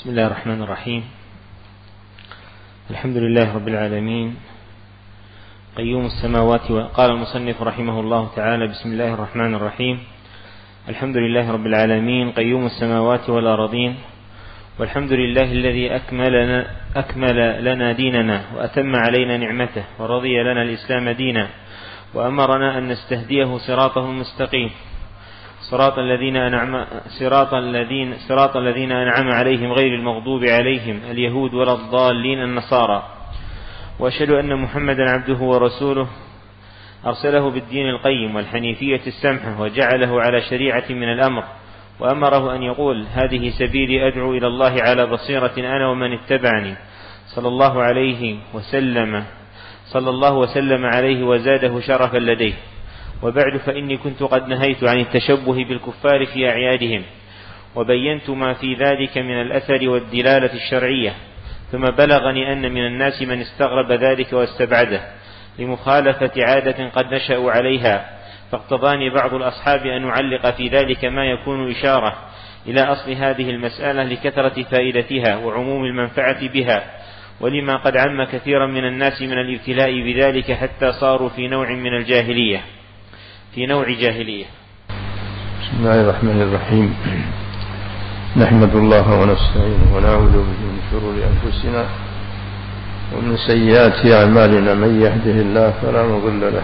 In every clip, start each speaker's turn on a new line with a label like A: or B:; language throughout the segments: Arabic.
A: بسم الله الرحمن الرحيم. الحمد لله رب العالمين قيوم السماوات. قال المصنف رحمه الله تعالى: بسم الله الرحمن الرحيم. الحمد لله رب العالمين قيوم السماوات والأرضين، والحمد لله الذي أكمل لنا ديننا وأتم علينا نعمته ورضي لنا الإسلام دينا، وأمرنا أن نستهديه صراطه المستقيم، صراط الذين أنعم عليهم غير المغضوب عليهم اليهود ولا الضالين النصارى. وأشهد أن محمدا عبده ورسوله أرسله بالدين القيم والحنيفية السمحة، وجعله على شريعة من الأمر، وأمره أن يقول: هذه سبيلي أدعو إلى الله على بصيرة أنا ومن اتبعني، صلى الله وسلم عليه وزاده شرفا لديه. وبعد، فإني كنت قد نهيت عن التشبه بالكفار في أعيادهم، وبينت ما في ذلك من الأثر والدلالة الشرعية، ثم بلغني أن من الناس من استغرب ذلك واستبعده لمخالفة عادة قد نشأوا عليها، فاقتضاني بعض الأصحاب أن أعلق في ذلك ما يكون إشارة إلى أصل هذه المسألة لكثرة فائدتها وعموم المنفعة بها، ولما قد عم كثيرا من الناس من الابتلاء بذلك حتى صاروا في نوع جاهلية.
B: بسم الله الرحمن الرحيم. نحمد الله ونستعينه ونعوذ به من شرور أنفسنا ومن سيئات أعمالنا، من يهده الله فلا مضل له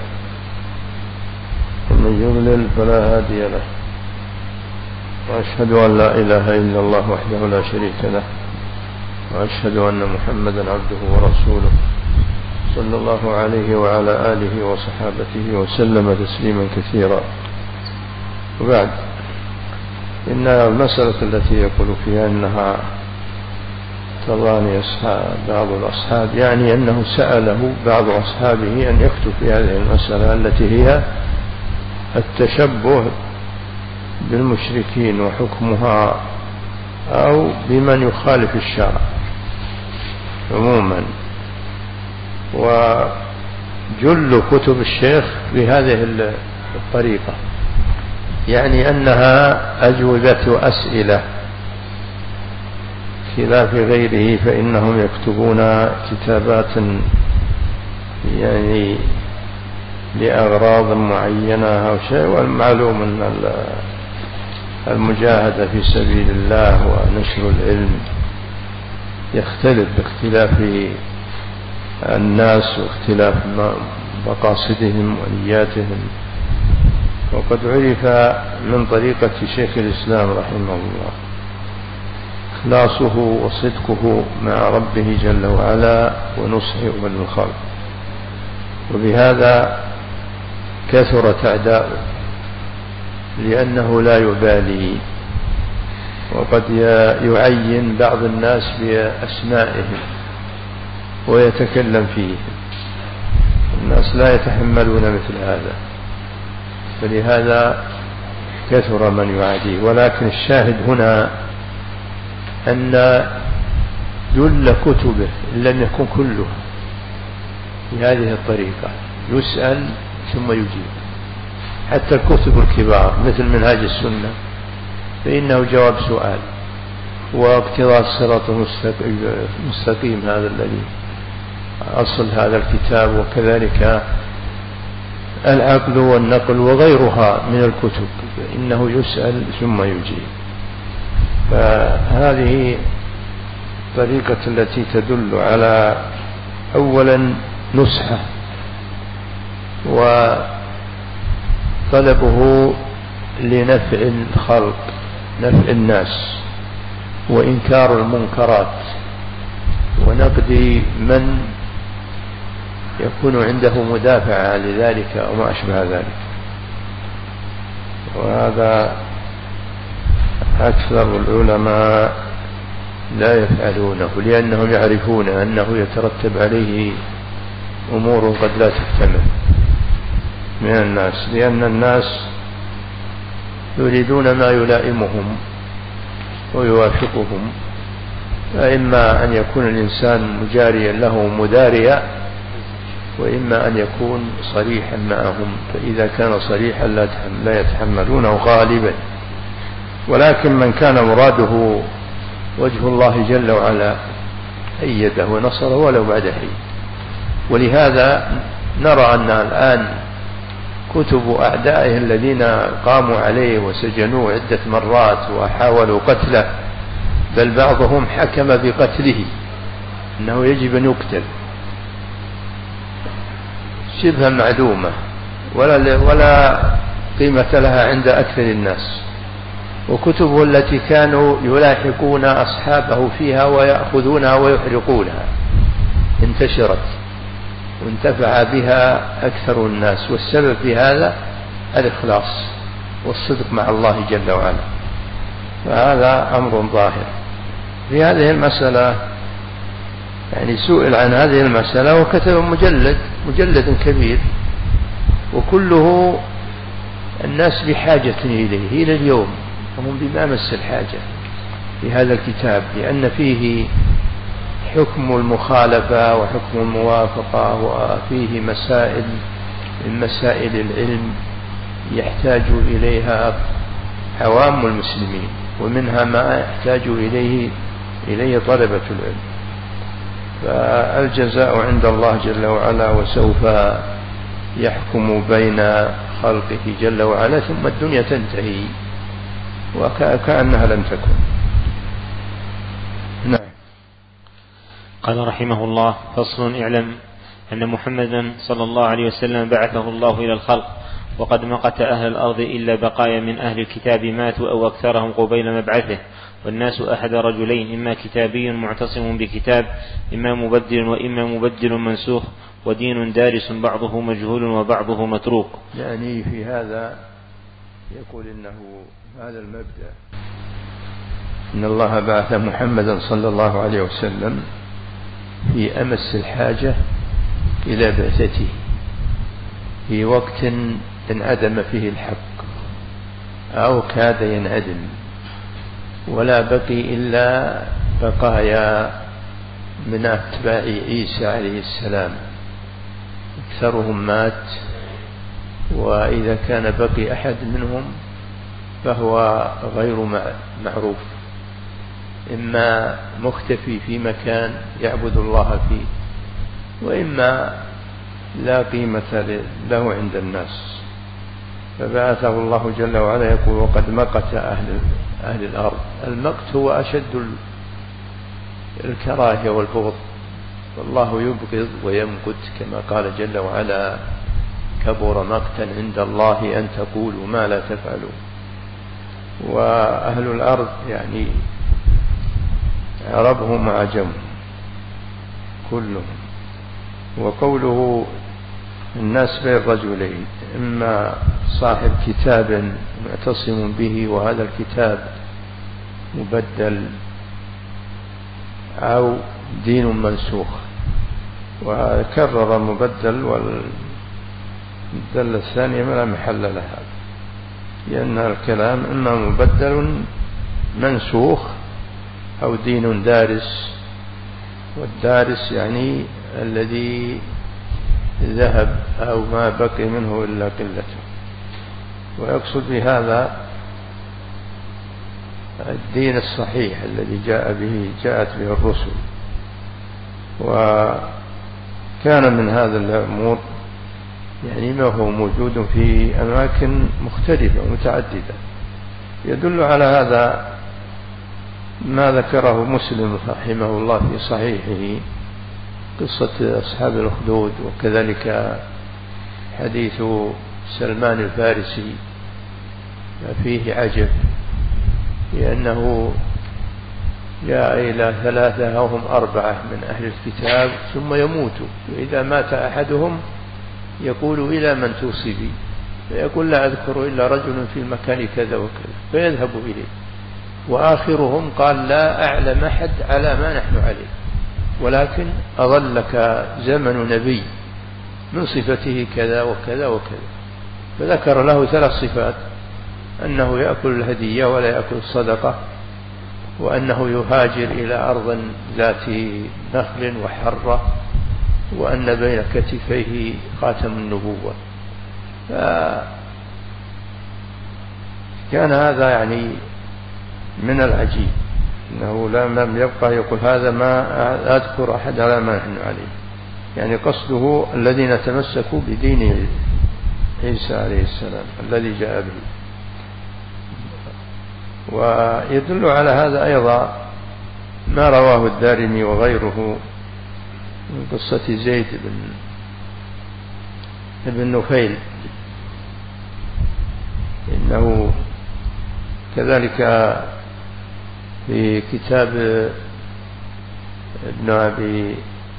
B: ومن يضلل فلا هادي له، وأشهد أن لا إله إلا الله وحده لا شريك له، وأشهد أن محمدا عبده ورسوله صلى الله عليه وعلى آله وصحابته وسلم تسليما كثيرا. وبعد، إن المسألة التي يقول فيها أنها تراني بعض الأصحاب، يعني أنه سأله بعض أصحابه أن يكتب في هذه المسألة التي هي التشبه بالمشركين وحكمها، أو بمن يخالف الشرع عموما. وجل كتب الشيخ بهذه الطريقة، يعني أنها أجوبة أسئلة، خلاف غيره فإنهم يكتبون كتابات يعني لأغراض معينة أو شيء، والمعلوم أن المجاهدة في سبيل الله ونشر العلم يختلف باختلاف الناس واختلاف مقاصدهم ونياتهم. وقد عرف من طريقة شيخ الإسلام رحمه الله إخلاصه وصدقه مع ربه جل وعلا ونصحه للخلق، وبهذا كثرت أعداؤه لأنه لا يبالي، وقد يعين بعض الناس بأسمائهم ويتكلم فيه. الناس لا يتحملون مثل هذا، فلهذا كثر من يعاديه. ولكن الشاهد هنا أن جل كتبه إن لم يكن كلها بهذه الطريقة يسأل ثم يجيب. حتى الكتب الكبار مثل منهاج السنة فإنه جواب سؤال واقتضاء الصراط المستقيم، هذا الذي أصل هذا الكتاب، وكذلك العقل والنقل وغيرها من الكتب إنه يسأل ثم يجيب. فهذه الطريقة التي تدل على أولا نصحه وطلبه لنفع الخلق، نفع الناس، وإنكار المنكرات، ونقد من يكون عنده مدافع لذلك أو ما أشبه ذلك. وهذا أكثر العلماء لا يفعلونه، لأنهم يعرفون أنه يترتب عليه أمور قد لا تحتمل من الناس، لأن الناس يريدون ما يلائمهم ويوافقهم، فإما أن يكون الإنسان مجاريا له مداريا، وإما أن يكون صريحا معهم، فإذا كان صريحا لا يتحملونه غالبا. ولكن من كان مراده وجه الله جل وعلا أيده ونصره ولو بعد حين. ولهذا نرى أن الآن كتب أعدائه الذين قاموا عليه وسجنوه عدة مرات وحاولوا قتله، بل بعضهم حكم بقتله، أنه يجب أن يقتل، شبه معدومة ولا قيمة لها عند أكثر الناس. وكتبه التي كانوا يلاحقون أصحابه فيها ويأخذونها ويحرقونها انتشرت وانتفع بها أكثر الناس، والسبب في هذا الإخلاص والصدق مع الله جل وعلا. فهذا أمر ظاهر. في هذه المسألة يعني سئل عن هذه المسألة وكتب مجلد كبير، وكله الناس بحاجة إليه إلى اليوم، هم بمامس الحاجة في هذا الكتاب، لأن فيه حكم المخالفة وحكم الموافقة، وفيه مسائل من مسائل العلم يحتاج إليها عوام المسلمين، ومنها ما يحتاج إليه طلبة العلم. فالجزاء عند الله جل وعلا، وسوف يحكم بين خلقه جل وعلا، ثم الدنيا تنتهي وكأنها لم تكن. نعم.
A: قال رحمه الله: فصل: اعلم أن محمدا صلى الله عليه وسلم بعثه الله إلى الخلق، وقد مقت أهل الأرض إلا بقايا من أهل الكتاب ماتوا أو أكثرهم قبيل مبعثه، والناس أحد رجلين: إما كتابي معتصم بكتاب، إما مبدل وإما مبدل منسوخ، ودين دارس بعضه مجهول وبعضه متروك.
B: يعني في هذا يقول إنه هذا المبدأ، إن الله بعث محمدا صلى الله عليه وسلم في أمس الحاجة إلى بعثته، في وقت انعدم فيه الحق أو كاد ينعدم، ولا بقي إلا بقايا من أتباع عيسى عليه السلام، أكثرهم مات، وإذا كان بقي أحد منهم فهو غير معروف، إما مختفي في مكان يعبد الله فيه، وإما لا قيمة له عند الناس. فبعثه الله جل وعلا، يقول: وقد مقت أهل الأرض. المقت هو أشد الكراهية والبغض، والله يبغض ويمقت، كما قال جل وعلا: كبر مقتا عند الله أن تقولوا ما لا تفعلون. وأهل الأرض يعني عربهم وعجمهم كلهم. وقوله الناس بين رجلين: إما صاحب كتاب معتصم به وهذا الكتاب مبدل، أو دين منسوخ. وكرر المبدل والمبدل الثاني ما لا محل لها، لأن الكلام إما مبدل منسوخ أو دين دارس، والدارس يعني الذي ذهب أو ما بقي منه إلا قلته. ويقصد بهذا الدين الصحيح الذي جاءت به الرسل. وكان من هذا الأمور يعني ما هو موجود في أماكن مختلفة ومتعددة. يدل على هذا ما ذكره مسلم رحمه الله في صحيحه، قصة أصحاب الأخدود، وكذلك حديث سلمان الفارسي فيه عجب، لأنه جاء إلى 3 أو هم 4 من أهل الكتاب ثم يموتوا، وإذا مات أحدهم يقول: إلى من توصي بي؟ فيقول: لا أذكر إلا رجل في المكان كذا وكذا، فيذهب إليه. وآخرهم قال: لا أعلم أحد على ما نحن عليه، ولكن أظلك زمن نبي من صفته كذا وكذا وكذا. فذكر له 3 صفات: أنه يأكل الهدية ولا يأكل الصدقة، وأنه يهاجر إلى أرض ذات نخل وحرة، وأن بين كتفيه خاتم النبوة. فكان هذا يعني من العجيب إنه لم يبقى يقول هذا ما أذكر أحد على ما نحن عليه، يعني قصده الذين تمسكوا بدين عيسى عليه السلام الذي جاء به. ويدل على هذا أيضا ما رواه الدارمي وغيره من قصة زيد بن نفيل، إنه كذلك في كتاب ابن أبي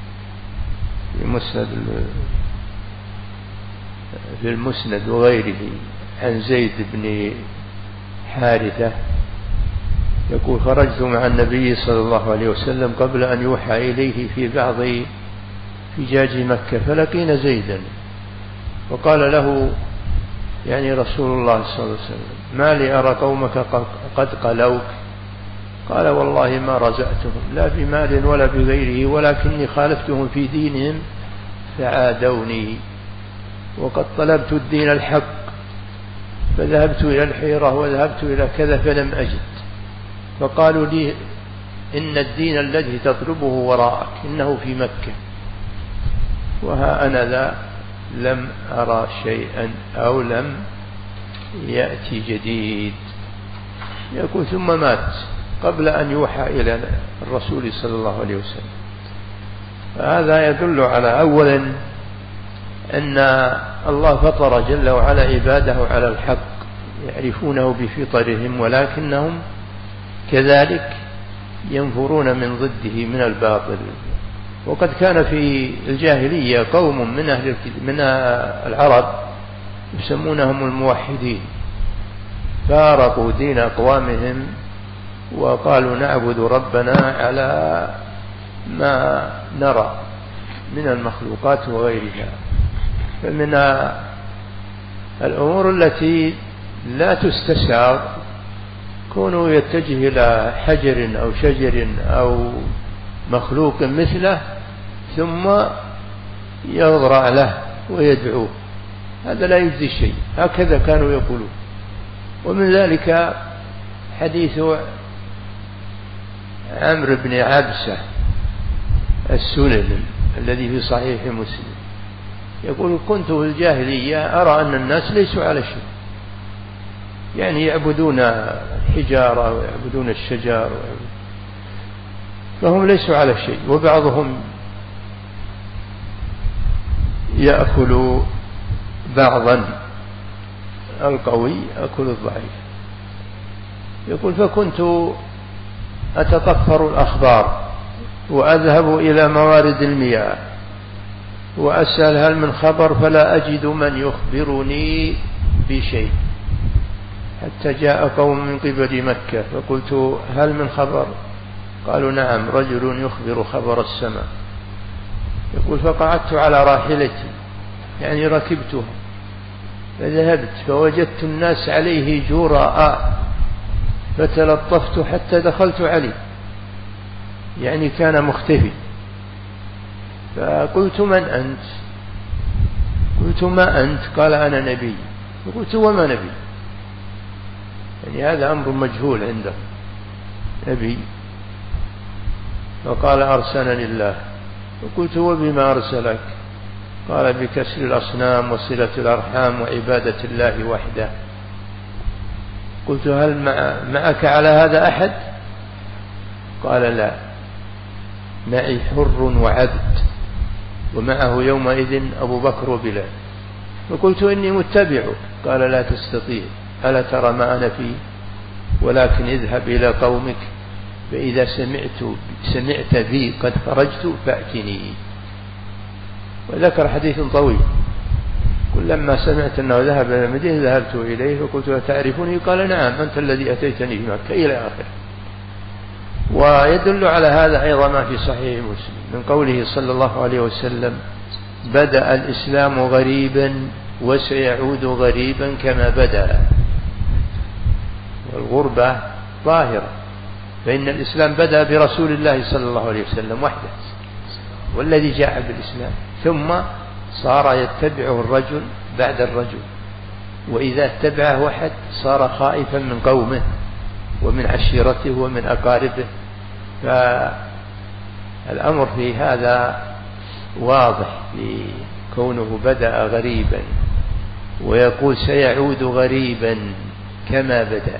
B: في المسند وغيره عن زيد بن حارثة يقول خرجت مع النبي صلى الله عليه وسلم قبل أن يوحى إليه في بعض فجاج مكة، فلقينا زيدا وقال له يعني رسول الله صلى الله عليه وسلم ما لي أرى قومك قد قلوك؟ قال والله ما رزقتهم لا بمال ولا بغيره، ولكني خالفتهم في دينهم فعادوني، وقد طلبت الدين الحق فذهبت إلى الحيرة وذهبت إلى كذا فلم أجد، فقالوا لي إن الدين الذي تطلبه وراءك إنه في مكة، وها أنا ذا لم أرى شيئا أو لم يأتي جديد. يقول ثم مات قبل أن يوحى إلى الرسول صلى الله عليه وسلم. هذا يدل على أولا أن الله فطر جل وعلا عباده على الحق يعرفونه بفطرهم، ولكنهم كذلك ينفرون من ضده من الباطل. وقد كان في الجاهلية قوم من العرب يسمونهم الموحدين، فارقوا دين أقوامهم وقالوا نعبد ربنا على ما نرى من المخلوقات وغيرها. فمن الأمور التي لا تستساغ كونه يتجه إلى حجر أو شجر أو مخلوق مثله ثم يضرع له ويدعوه، هذا لا يجزي شيء، هكذا كانوا يقولون. ومن ذلك حديث عمرو بن عبسة السلمي الذي في صحيح مسلم، يقول كنت في الجاهلية أرى أن الناس ليسوا على شيء، يعني يعبدون الحجارة ويعبدون الشجر فهم ليسوا على شيء، وبعضهم يأكل بعضا، القوي يأكل الضعيف. يقول فكنت أتطفر الأخبار وأذهب إلى موارد المياه وأسأل هل من خبر فلا أجد من يخبرني بشيء، حتى جاء قوم من قبل مكة فقلت هل من خبر؟ قالوا نعم رجل يخبر خبر السماء. يقول فقعدت على راحلتي يعني ركبتها فذهبت فوجدت الناس عليه جراء فتلطفت حتى دخلت عليه، يعني كان مختفي. فقلت من أنت؟ قلت ما أنت؟ قال أنا نبي. فقلت وما نبي؟ يعني هذا أمر مجهول عنده، نبي. فقال أرسلني الله. فقلت وبما أرسلك؟ قال بكسر الأصنام وصلة الأرحام وعبادة الله وحده. قلت هل معك على هذا أحد؟ قال لا، معي حر وعبد ومعه يومئذ أبو بكر وبلال. فقلت إني متبعك. قال لا تستطيع، ألا ترى ما أنا فيه؟ ولكن اذهب إلى قومك فإذا سمعت بي قد خرجت فأتني. وذكر حديث طويل، كلما سمعت أنه ذهب إلى المدينة ذهبت إليه فقلت أتعرفني؟ قال نعم أنت الذي أتيتني في مكة إلى آخره. ويدل على هذا أيضا ما في صحيح مسلم من قوله صلى الله عليه وسلم بدأ الإسلام غريبا وسيعود غريبا كما بدأ. والغربة ظاهرة، فإن الإسلام بدأ برسول الله صلى الله عليه وسلم وحده والذي جاء بالإسلام، ثم صار يتبعه الرجل بعد الرجل، وإذا اتبعه واحد صار خائفا من قومه ومن عشيرته ومن أقاربه فالأمر في هذا واضح، لكونه بدأ غريبا ويقول سيعود غريبا كما بدأ.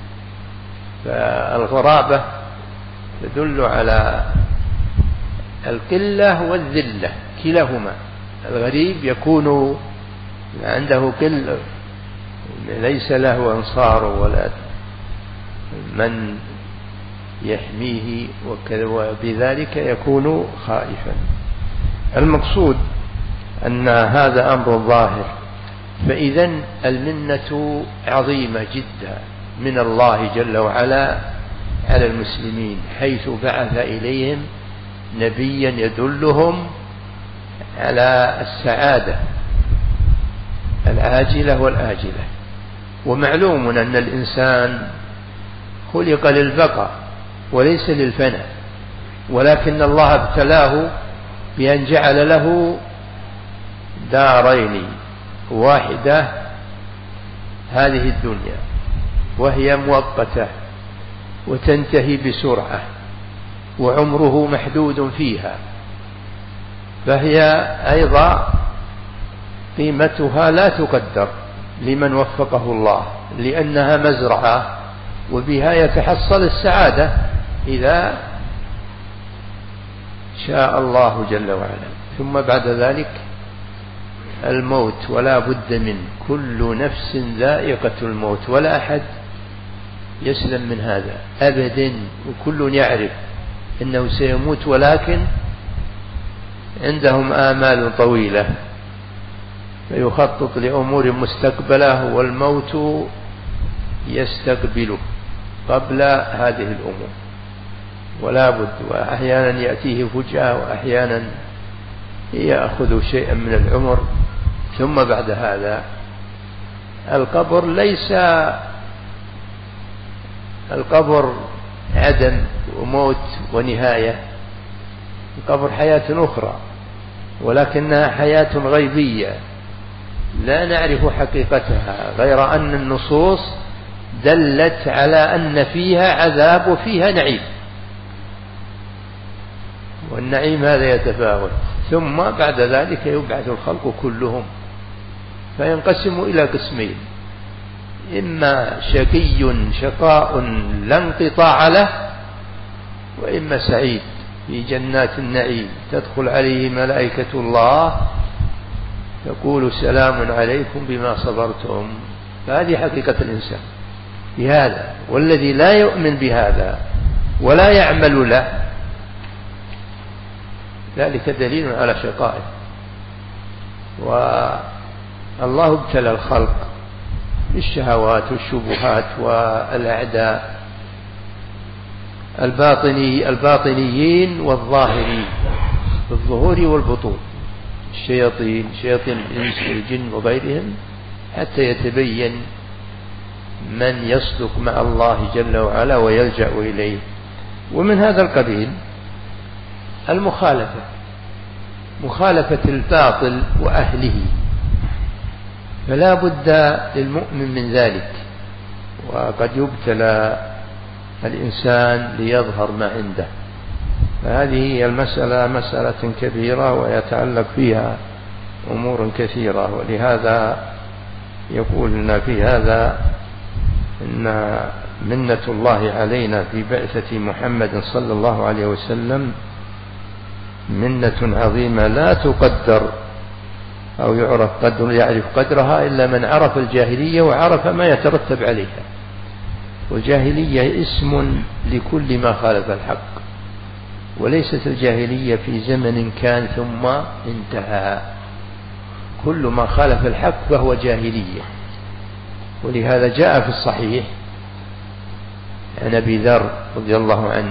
B: فالغرابة تدل على القلة والذلة كلاهما. الغريب يكون عنده قلة، ليس له أنصار ولا من يحميه، وبذلك يكون خائفا. المقصود أن هذا أمر ظاهر، فإذا المنة عظيمة جدا من الله جل وعلا على المسلمين، حيث بعث إليهم نبيا يدلهم على السعادة العاجلة والآجلة. ومعلوم أن الإنسان خلق للبقاء وليس للفناء، ولكن الله ابتلاه بأن جعل له دارين، واحدة هذه الدنيا وهي مؤقتة وتنتهي بسرعة وعمره محدود فيها، فهي أيضا قيمتها لا تقدر لمن وفقه الله، لأنها مزرعة وبها يتحصل السعادة إذا شاء الله جل وعلا. ثم بعد ذلك الموت ولا بد منه، كل نفس ذائقة الموت، ولا أحد يسلم من هذا أبدا، وكل يعرف أنه سيموت، ولكن عندهم آمال طويلة فيخطط لأمور مستقبلة، والموت يستقبله قبل هذه الأمور ولا بد. وأحيانا يأتيه فجأة، وأحيانا يأخذ شيئا من العمر. ثم بعد هذا القبر ليس القبر عدم وموت ونهاية، القبر حياة أخرى، ولكنها حياة غيبية لا نعرف حقيقتها، غير أن النصوص دلت على أن فيها عذاب وفيها نعيم، والنعيم هذا يتفاوت. ثم بعد ذلك يبعث الخلق كلهم فينقسم إلى قسمين: إما شقي شقاء لا انقطاع له، وإما سعيد في جنات النعيم تدخل عليه ملائكة الله تقول سلام عليكم بما صبرتم. فهذه حقيقة الإنسان بهذا، والذي لا يؤمن بهذا ولا يعمل له ذلك دليل على شقائه. والله ابتلى الخلق بالشهوات والشبهات والأعداء الباطنيين والظاهرين، بالظهور والبطون، الشياطين، شياطين الإنس والجن وغيرهم، حتى يتبين من يصدق مع الله جل وعلا ويلجأ إليه. ومن هذا القبيل مخالفة الباطل وأهله، فلا بد للمؤمن من ذلك. وقد يبتلى الإنسان ليظهر ما عنده، فهذه هي المسألة مسألة كبيرة ويتعلق فيها أمور كثيرة. ولهذا يقول لنا في هذا إن منة الله علينا في بعثة محمد صلى الله عليه وسلم منة عظيمة لا تقدر أو يعرف قدرها إلا من عرف الجاهلية وعرف ما يترتب عليها. والجاهلية اسم لكل ما خالف الحق، وليست الجاهلية في زمن كان ثم انتهى، كل ما خالف الحق فهو جاهلية. ولهذا جاء في الصحيح عن أبي ذر رضي الله عنه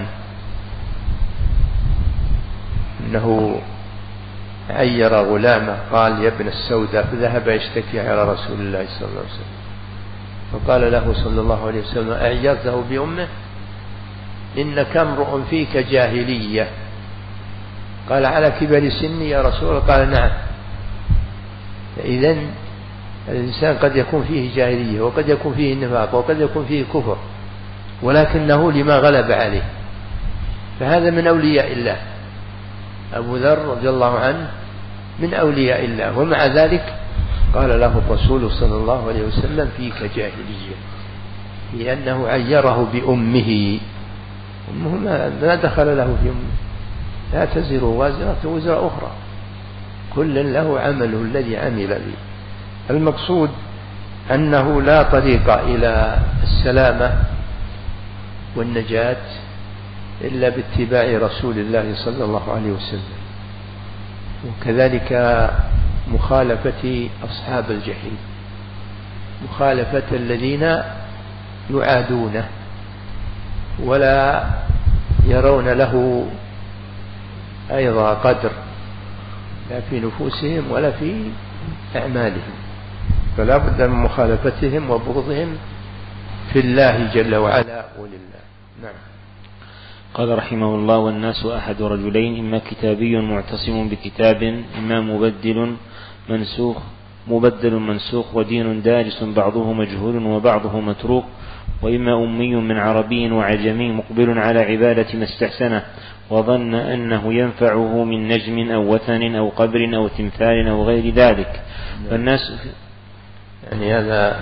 B: أنه عير غلامه، قال: يا ابن السوداء، فذهب يشتكي على رسول الله صلى الله عليه وسلم، فقال له صلى الله عليه وسلم: أعيرته بأمه؟ إنك امرؤ فيك جاهلية. قال: على كبر سني يا رسول الله؟ قال: نعم. فإذن الإنسان قد يكون فيه جاهلية، وقد يكون فيه نفاق، وقد يكون فيه كفر، ولكنه لما غلب عليه. فهذا من أولياء الله. أبو ذر رضي الله عنه من أولياء الله، ومع ذلك قال له الرسول صلى الله عليه وسلم فيك جاهلية، لأنه عيره بأمه. أمه ما دخل له في أمه، لا تزر وازرة وزر أخرى، كل له عمله الذي عمل به. المقصود أنه لا طريق إلى السلامة والنجاة إلا باتباع رسول الله صلى الله عليه وسلم، وكذلك مخالفة أصحاب الجحيم، مخالفة الذين يعادونه ولا يرون له أيضا قدر لا في نفوسهم ولا في أعمالهم، فلا بد من مخالفتهم وبغضهم في الله جل وعلا ولله. نعم.
A: قال رحمه الله: والناس أحد رجلين، إما كتابي معتصم بكتاب، إما مبدل منسوخ ودين دارس بعضه مجهول وبعضه متروك، وإما أمي من عربي وعجمي مقبل على عبادة ما استحسنه وظن أنه ينفعه من نجم أو وثن أو قبر أو تمثال أو غير ذلك. فالناس
B: يعني هذا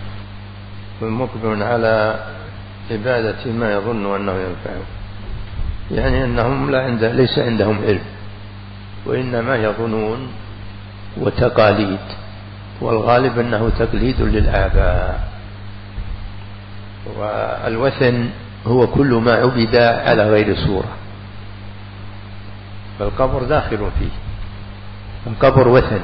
B: مقبل على عبادة ما يظن أنه ينفعه، يعني أنهم ليس عندهم علم، وإنما يظنون وتقاليد، والغالب أنه تقليد للآباء. والوثن هو كل ما عبد على غير صورة، فالقبر داخل فيه، القبر وثن.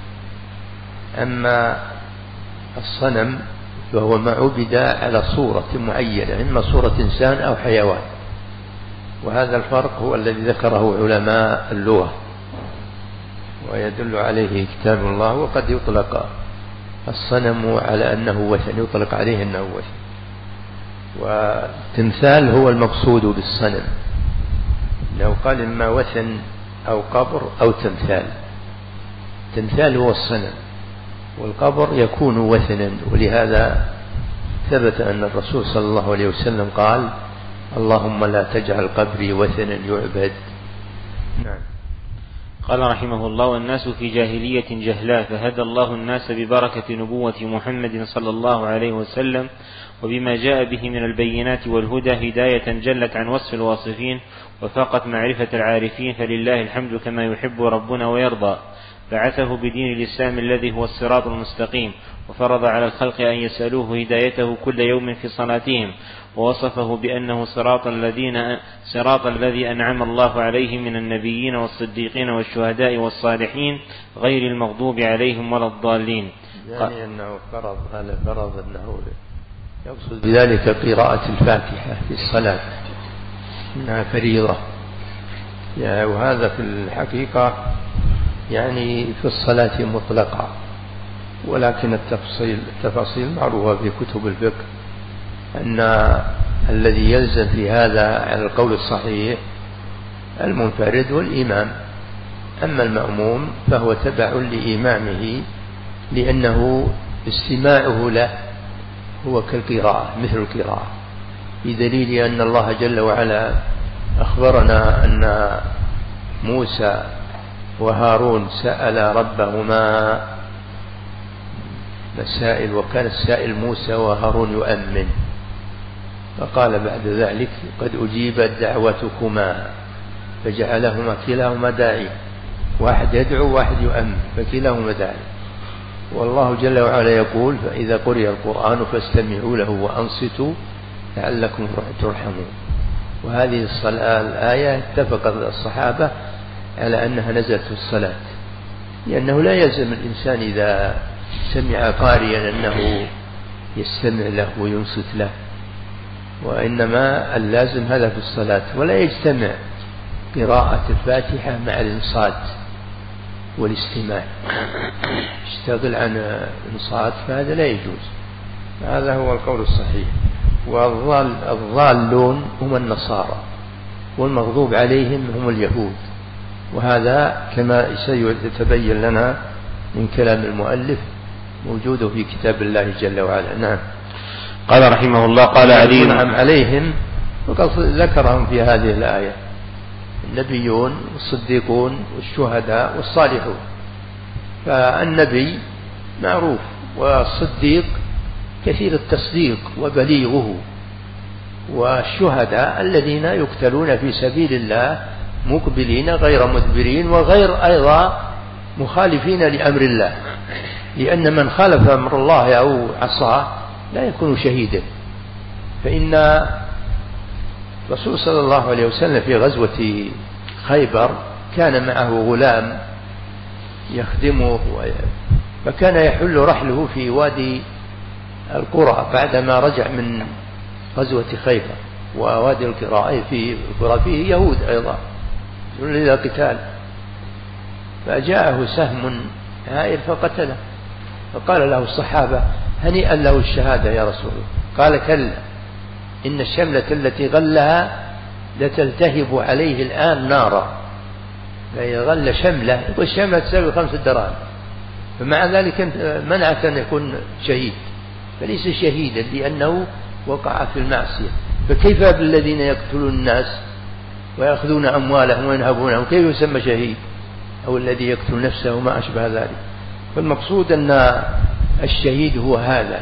B: أما الصنم فهو ما عبد على صورة معينة، إما صورة إنسان أو حيوان، وهذا الفرق هو الذي ذكره علماء اللغة ويدل عليه كتاب الله. وقد يطلق الصنم على أنه وثن، يطلق عليه أنه وثن، والتمثال هو المقصود بالصنم، لو قال إما وثن أو قبر أو تمثال. التمثال هو الصنم، والقبر يكون وثنا، ولهذا ثبت أن الرسول صلى الله عليه وسلم قال: اللهم لا تجعل قبري وثنا يعبد. نعم.
A: قال رحمه الله: والناس في جاهلية جهلاء، فهدى الله الناس ببركة نبوة محمد صلى الله عليه وسلم وبما جاء به من البينات والهدى هداية جلت عن وصف الواصفين وفاقت معرفة العارفين، فلله الحمد كما يحب ربنا ويرضى. بعثه بدين الإسلام الذي هو الصراط المستقيم، وفرض على الخلق أن يسألوه هدايته كل يوم في صلاتهم، ووصفه بأنه صراط الذي أنعم الله عليهم من النبيين والصديقين والشهداء والصالحين غير المغضوب عليهم ولا الضالين.
B: يعني أنه فرض أنه يقصد بذلك قراءة الفاتحة في الصلاة إنها فريضة، يعني وهذا في الحقيقة يعني في الصلاة مطلقة، ولكن التفاصيل معروفة في كتب الفقه، أن الذي يلزم في هذا على القول الصحيح المنفرد والإمام، أما المأموم فهو تبع لإمامه، لأنه استماعه له هو كالقراءة مثل القراءة، بدليل أن الله جل وعلا أخبرنا أن موسى وهارون سأل ربهما مسائل، وكان السائل موسى وهارون يؤمن، فقال بعد ذلك: قد أجيبت دعوتكما، فجعلهما كلاهما داعي، واحد يدعو واحد يؤمن، فكلاهما داعي. والله جل وعلا يقول: فإذا قرئ القرآن فاستمعوا له وأنصتوا لعلكم ترحمون. وهذه الآية اتفق الصحابة على أنها نزلت في الصلاة، لأنه لا يلزم الإنسان إذا سمع قارئا أنه يستمع له وينصت له، وإنما اللازم هذا في الصلاة، ولا يجتمع قراءة الفاتحة مع الإنصات والاستماع، اشتغل عن الإنصات فهذا لا يجوز. هذا هو القول الصحيح. والضالون هم النصارى، والمغضوب عليهم هم اليهود، وهذا كما سيتبين لنا من كلام المؤلف موجود في كتاب الله جل وعلا. نعم.
A: قال رحمه الله: قال علي
B: عليهم، وقد ذكرهم في هذه الآية، النبيون والصديقون والشهداء والصالحون. فالنبي معروف، والصديق كثير التصديق وبليغه، والشهداء الذين يقتلون في سبيل الله مقبلين غير مدبرين، وغير أيضا مخالفين لأمر الله، لأن من خالف أمر الله أو عصاه لا يكون شهيدا. فإن الرسول صلى الله عليه وسلم في غزوة خيبر كان معه غلام يخدمه، فكان يحل رحله في وادي القرى بعدما رجع من غزوة خيبر، ووادي القرى فيه يهود أيضا إلى قتال، فجاءه سهم هائل فقتله، فقال له الصحابة هنيئا له الشهادة يا رسول الله. قال كلا، إن الشملة التي غلها لتلتهب عليه الآن نارا. فإذا غل شملة، والشملة تساوي 5 دراهم، فمع ذلك منعت أن يكون شهيد، فليس شهيدا لأنه وقع في المعصية. فكيف بالذين يقتلون الناس ويأخذون أموالهم وينهبونهم، كيف يسمى شهيد؟ أو الذي يقتل نفسه وما أشبه ذلك. فالمقصود أن الشهيد هو هذا،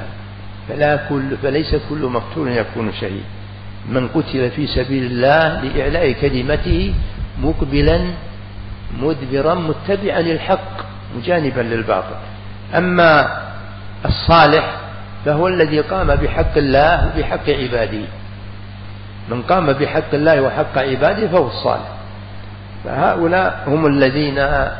B: فليس كل مقتول يكون شهيد. من قتل في سبيل الله لإعلاء كلمته مقبلا مدبرا متبعا للحق مجانبا للباطل. أما الصالح فهو الذي قام بحق الله وبحق عباده. من قام بحق الله وحق عباده فهو الصالح. فهؤلاء هم الذين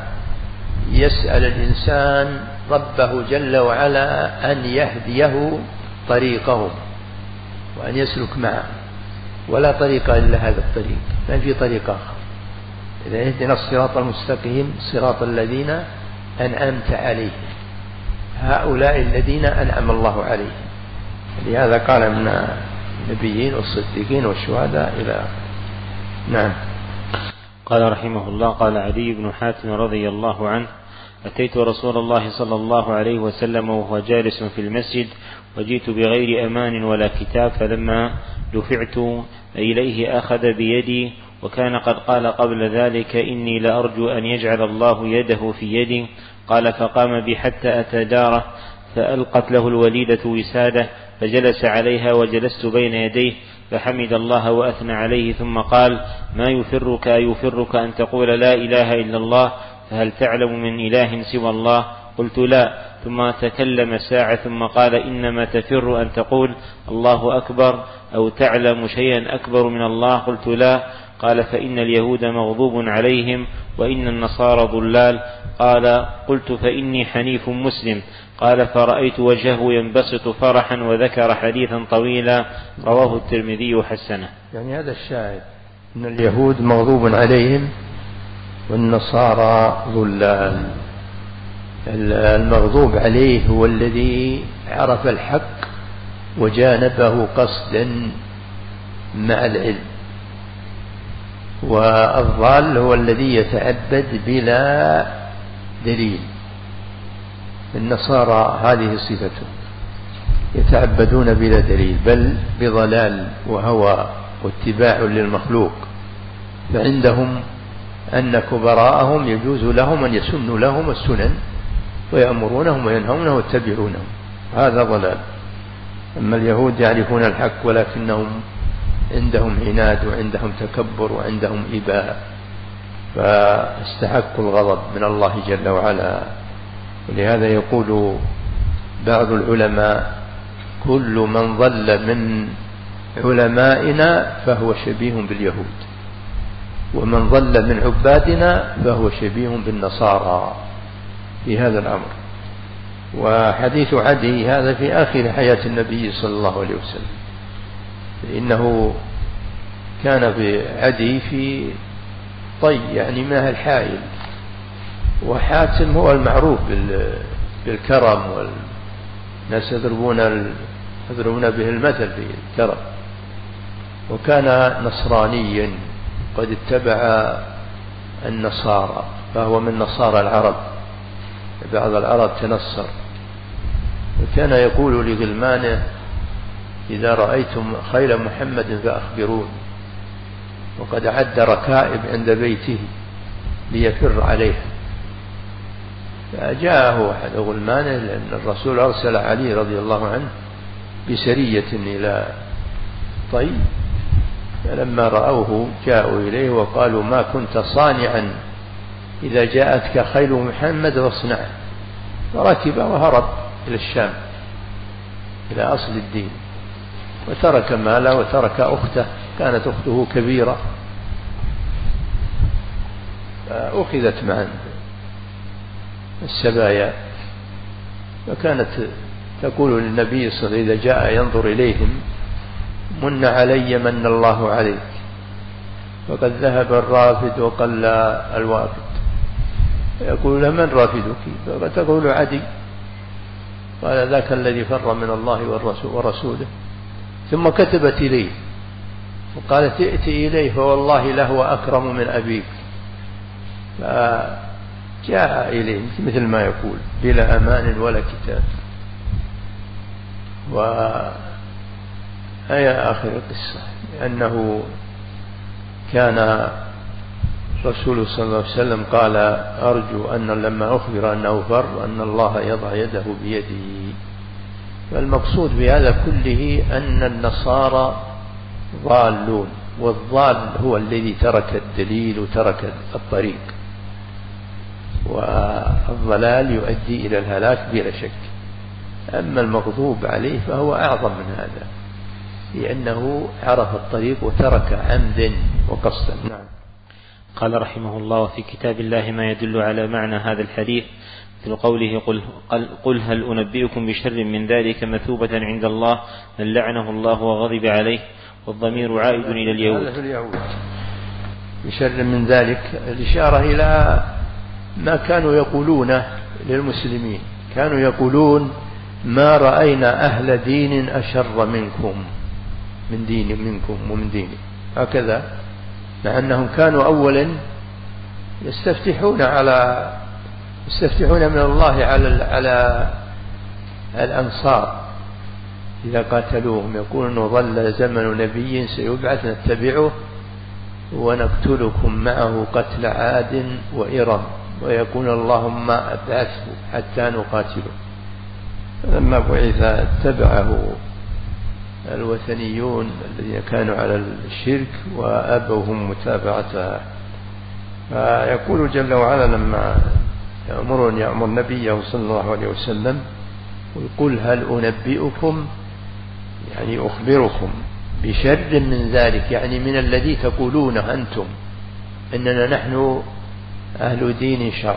B: يسأل الإنسان ربه جل وعلا أن يهديه طريقهم وأن يسلك معه، ولا طريق إلا هذا الطريق، ما في طريق آخر. إذا اهدنا الصراط المستقيم صراط الذين أنعمت عليهم، هؤلاء الذين أنعم الله عليهم. لهذا قال من النبيين والصديقين والشهداء إلى آخره. نعم.
A: قال رحمه الله: قال عدي بن حاتم رضي الله عنه: أتيت رسول الله صلى الله عليه وسلم وهو جالس في المسجد، وجئت بغير أمان ولا كتاب، فلما دفعت إليه أخذ بيدي، وكان قد قال قبل ذلك: إني لأرجو أن يجعل الله يده في يدي. قال: فقام بي حتى أتى داره، فألقت له الوليدة وسادة، فجلس عليها وجلست بين يديه، فحمد الله وأثنى عليه، ثم قال: ما يفرك أن تقول لا إله إلا الله، فهل تعلم من إله سوى الله؟ قلت: لا. ثم تكلم ساعة ثم قال: إنما تفر أن تقول الله أكبر، أو تعلم شيئا أكبر من الله؟ قلت: لا. قال: فإن اليهود مغضوب عليهم، وإن النصارى ضلال. قال: قلت: فإني حنيف مسلم. قال: فرأيت وجهه ينبسط فرحا، وذكر حديثا طويلا رواه الترمذي وحسنه.
B: يعني هذا الشاهد، أن اليهود مغضوب عليهم والنصارى ضلال. المغضوب عليه هو الذي عرف الحق وجانبه قصدا مع العلم، والضال هو الذي يتعبد بلا دليل. النصارى هذه صفته، يتعبدون بلا دليل، بل بضلال وهوى واتباع للمخلوق. فعندهم أن كبراءهم يجوز لهم أن يسنوا لهم السنن ويأمرونهم وينهونهم ويتبعونهم، هذا ضلال. أما اليهود يعرفون الحق ولكنهم عندهم عناد وعندهم تكبر وعندهم إباء، فاستحقوا الغضب من الله جل وعلا. ولهذا يقول بعض العلماء: كل من ضل من علمائنا فهو شبيه باليهود، ومن ضل من عبادنا فهو شبيه بالنصارى في هذا الأمر. وحديث عدي هذا في آخر حياة النبي صلى الله عليه وسلم، إنه كان بعدي في طي، يعني ماء الحائل، وحاتم هو المعروف بالكرم، والناس يضربون به المثل في الكرم. وكان نصرانيا قد اتبع النصارى، فهو من نصارى العرب، بعض العرب تنصر. وكان يقول لغلمانه: إذا رأيتم خيل محمد فأخبرون، وقد أعد ركائب عند بيته ليفر عليه، فجاءه أحد غلمانه، لأن الرسول أرسل علي رضي الله عنه بسرية إلى طي، فلما رأوه جاءوا إليه وقالوا: ما كنت صانعا إذا جاءتك خيل محمد واصنعه. فركب وهرب إلى الشام إلى أصل الدين، وترك ماله وترك أخته، كانت أخته كبيرة فأخذت معا السبايا، فكانت تقول للنبي صلى الله عليه وسلم إذا جاء ينظر إليهم: من علي من الله عليك، فقد ذهب الرافد وقل الوافد. فيقول له: من رافدك؟ فتقول: عدي. قال: ذاك الذي فر من الله ورسوله. ثم كتبت إليه وقالت: ائتي إليه فوالله لهو أكرم من أبيك. فجاء إليه مثل ما يقول بلا أمان ولا كتاب. وهي آخر القصة، أنه كان الرسول صلى الله عليه وسلم قال: أرجو أن لما أخبر أنه فر أن الله يضع يده بيده. فالمقصود بهذا كله أن النصارى ضالون، والضال هو الذي ترك الدليل وترك الطريق، والضلال يؤدي إلى الهلاك بلا شك. أما المغضوب عليه فهو أعظم من هذا، لأنه عرف الطريق وترك عمدا وقصدا. نعم.
A: قال رحمه الله: وفي كتاب الله ما يدل على معنى هذا الحديث، مثل قوله: قل هل أنبئكم بشر من ذلك مثوبة عند الله من لعنه الله وغضب عليه، والضمير عائد إلى اليهود.
B: بشر من ذلك الإشارة إلى ما كانوا يقولونه للمسلمين، كانوا يقولون: ما رأينا أهل دين أشر منكم ومن دين، هكذا، مع أنهم كانوا أولا يستفتحون من الله على الأنصار إذا قاتلوهم، يقولون: ظل زمن نبي سيبعث نتبعه ونقتلكم معه قتل عاد وإرم، ويقول: اللهم أبعثه حتى نقاتله. فلما بعث اتبعه الوثنيون الذين كانوا على الشرك وأبوهم متابعتها. فيقول جل وعلا لما يأمر نبيه صلى الله عليه وسلم: قل هل أنبئكم، يعني أخبركم بشر من ذلك، يعني من الذي تقولونه أنتم إننا نحن أهل دين شر،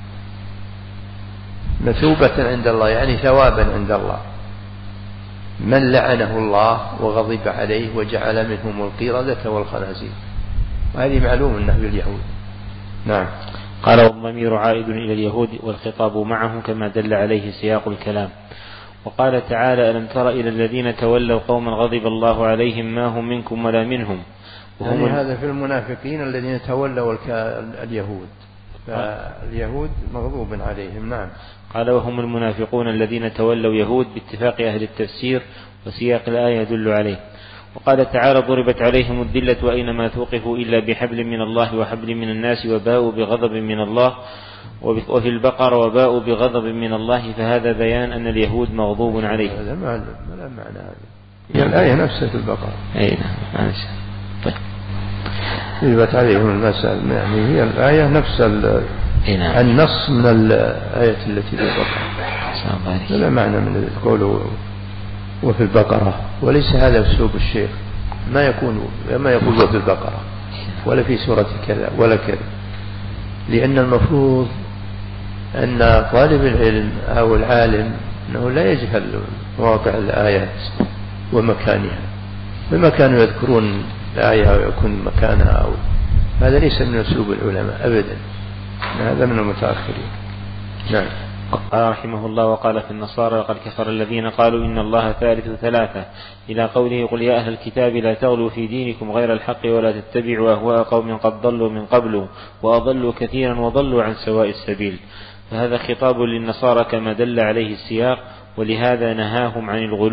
B: مثوبة عند الله يعني ثوابا عند الله، من لعنه الله وغضب عليه وجعل منهم القردة والخنازير. وهذه معلوم أنه اليهود. نعم.
A: قال: والضمير عائد إلى اليهود، والخطاب معهم كما دل عليه سياق الكلام. وقال تعالى: ألم تر إلى الذين تولوا قوما غضب الله عليهم ما هم منكم ولا منهم.
B: يعني هذا في المنافقين الذين تولوا اليهود، فاليهود مغضوب عليهم. نعم.
A: قال: وهم المنافقون الذين تولوا يهود باتفاق أهل التفسير، وسياق الآية يدل عليه. وقال تعالى: ضربت عليهم الذلة وأينما توقفوا إلا بحبل من الله وحبل من الناس وباءوا بغضب من الله. وفي البقرة: وباءوا بغضب من الله. فهذا بيان أن اليهود مغضوب عليه.
B: هذا ما معنى هذا، هي الآية نفسها في البقرة.
A: أي نعم. طيب.
B: ضربت عليهم المسألة، يعني هي الآية نفس النص من الآية التي في البقرة. لا معنى من قوله وفي البقرة، وليس هذا أسلوب الشيخ، ما يقول وفي البقرة ولا في سورة كذا ولا كذا، لأن المفروض أن طالب العلم أو العالم أنه لا يجهل مواقع الآيات ومكانها، فما كانوا يذكرون الآية ويكون مكانها هذا ليس من أسلوب العلماء أبدا، هذا من المتأخرين. نعم.
A: قال رحمه الله: وقال في النصارى: لقد كفر الذين قالوا إن الله ثالث ثلاثة، إلى قوله: قل يا أهل الكتاب لا تغلوا في دينكم غير الحق ولا تتبعوا أهواء قوم قد ضلوا من قبل وأضلوا كثيرا وضلوا عن سواء السبيل. فهذا خطاب للنصارى كما دل عليه السياق، ولهذا نهاهم عن الغلو،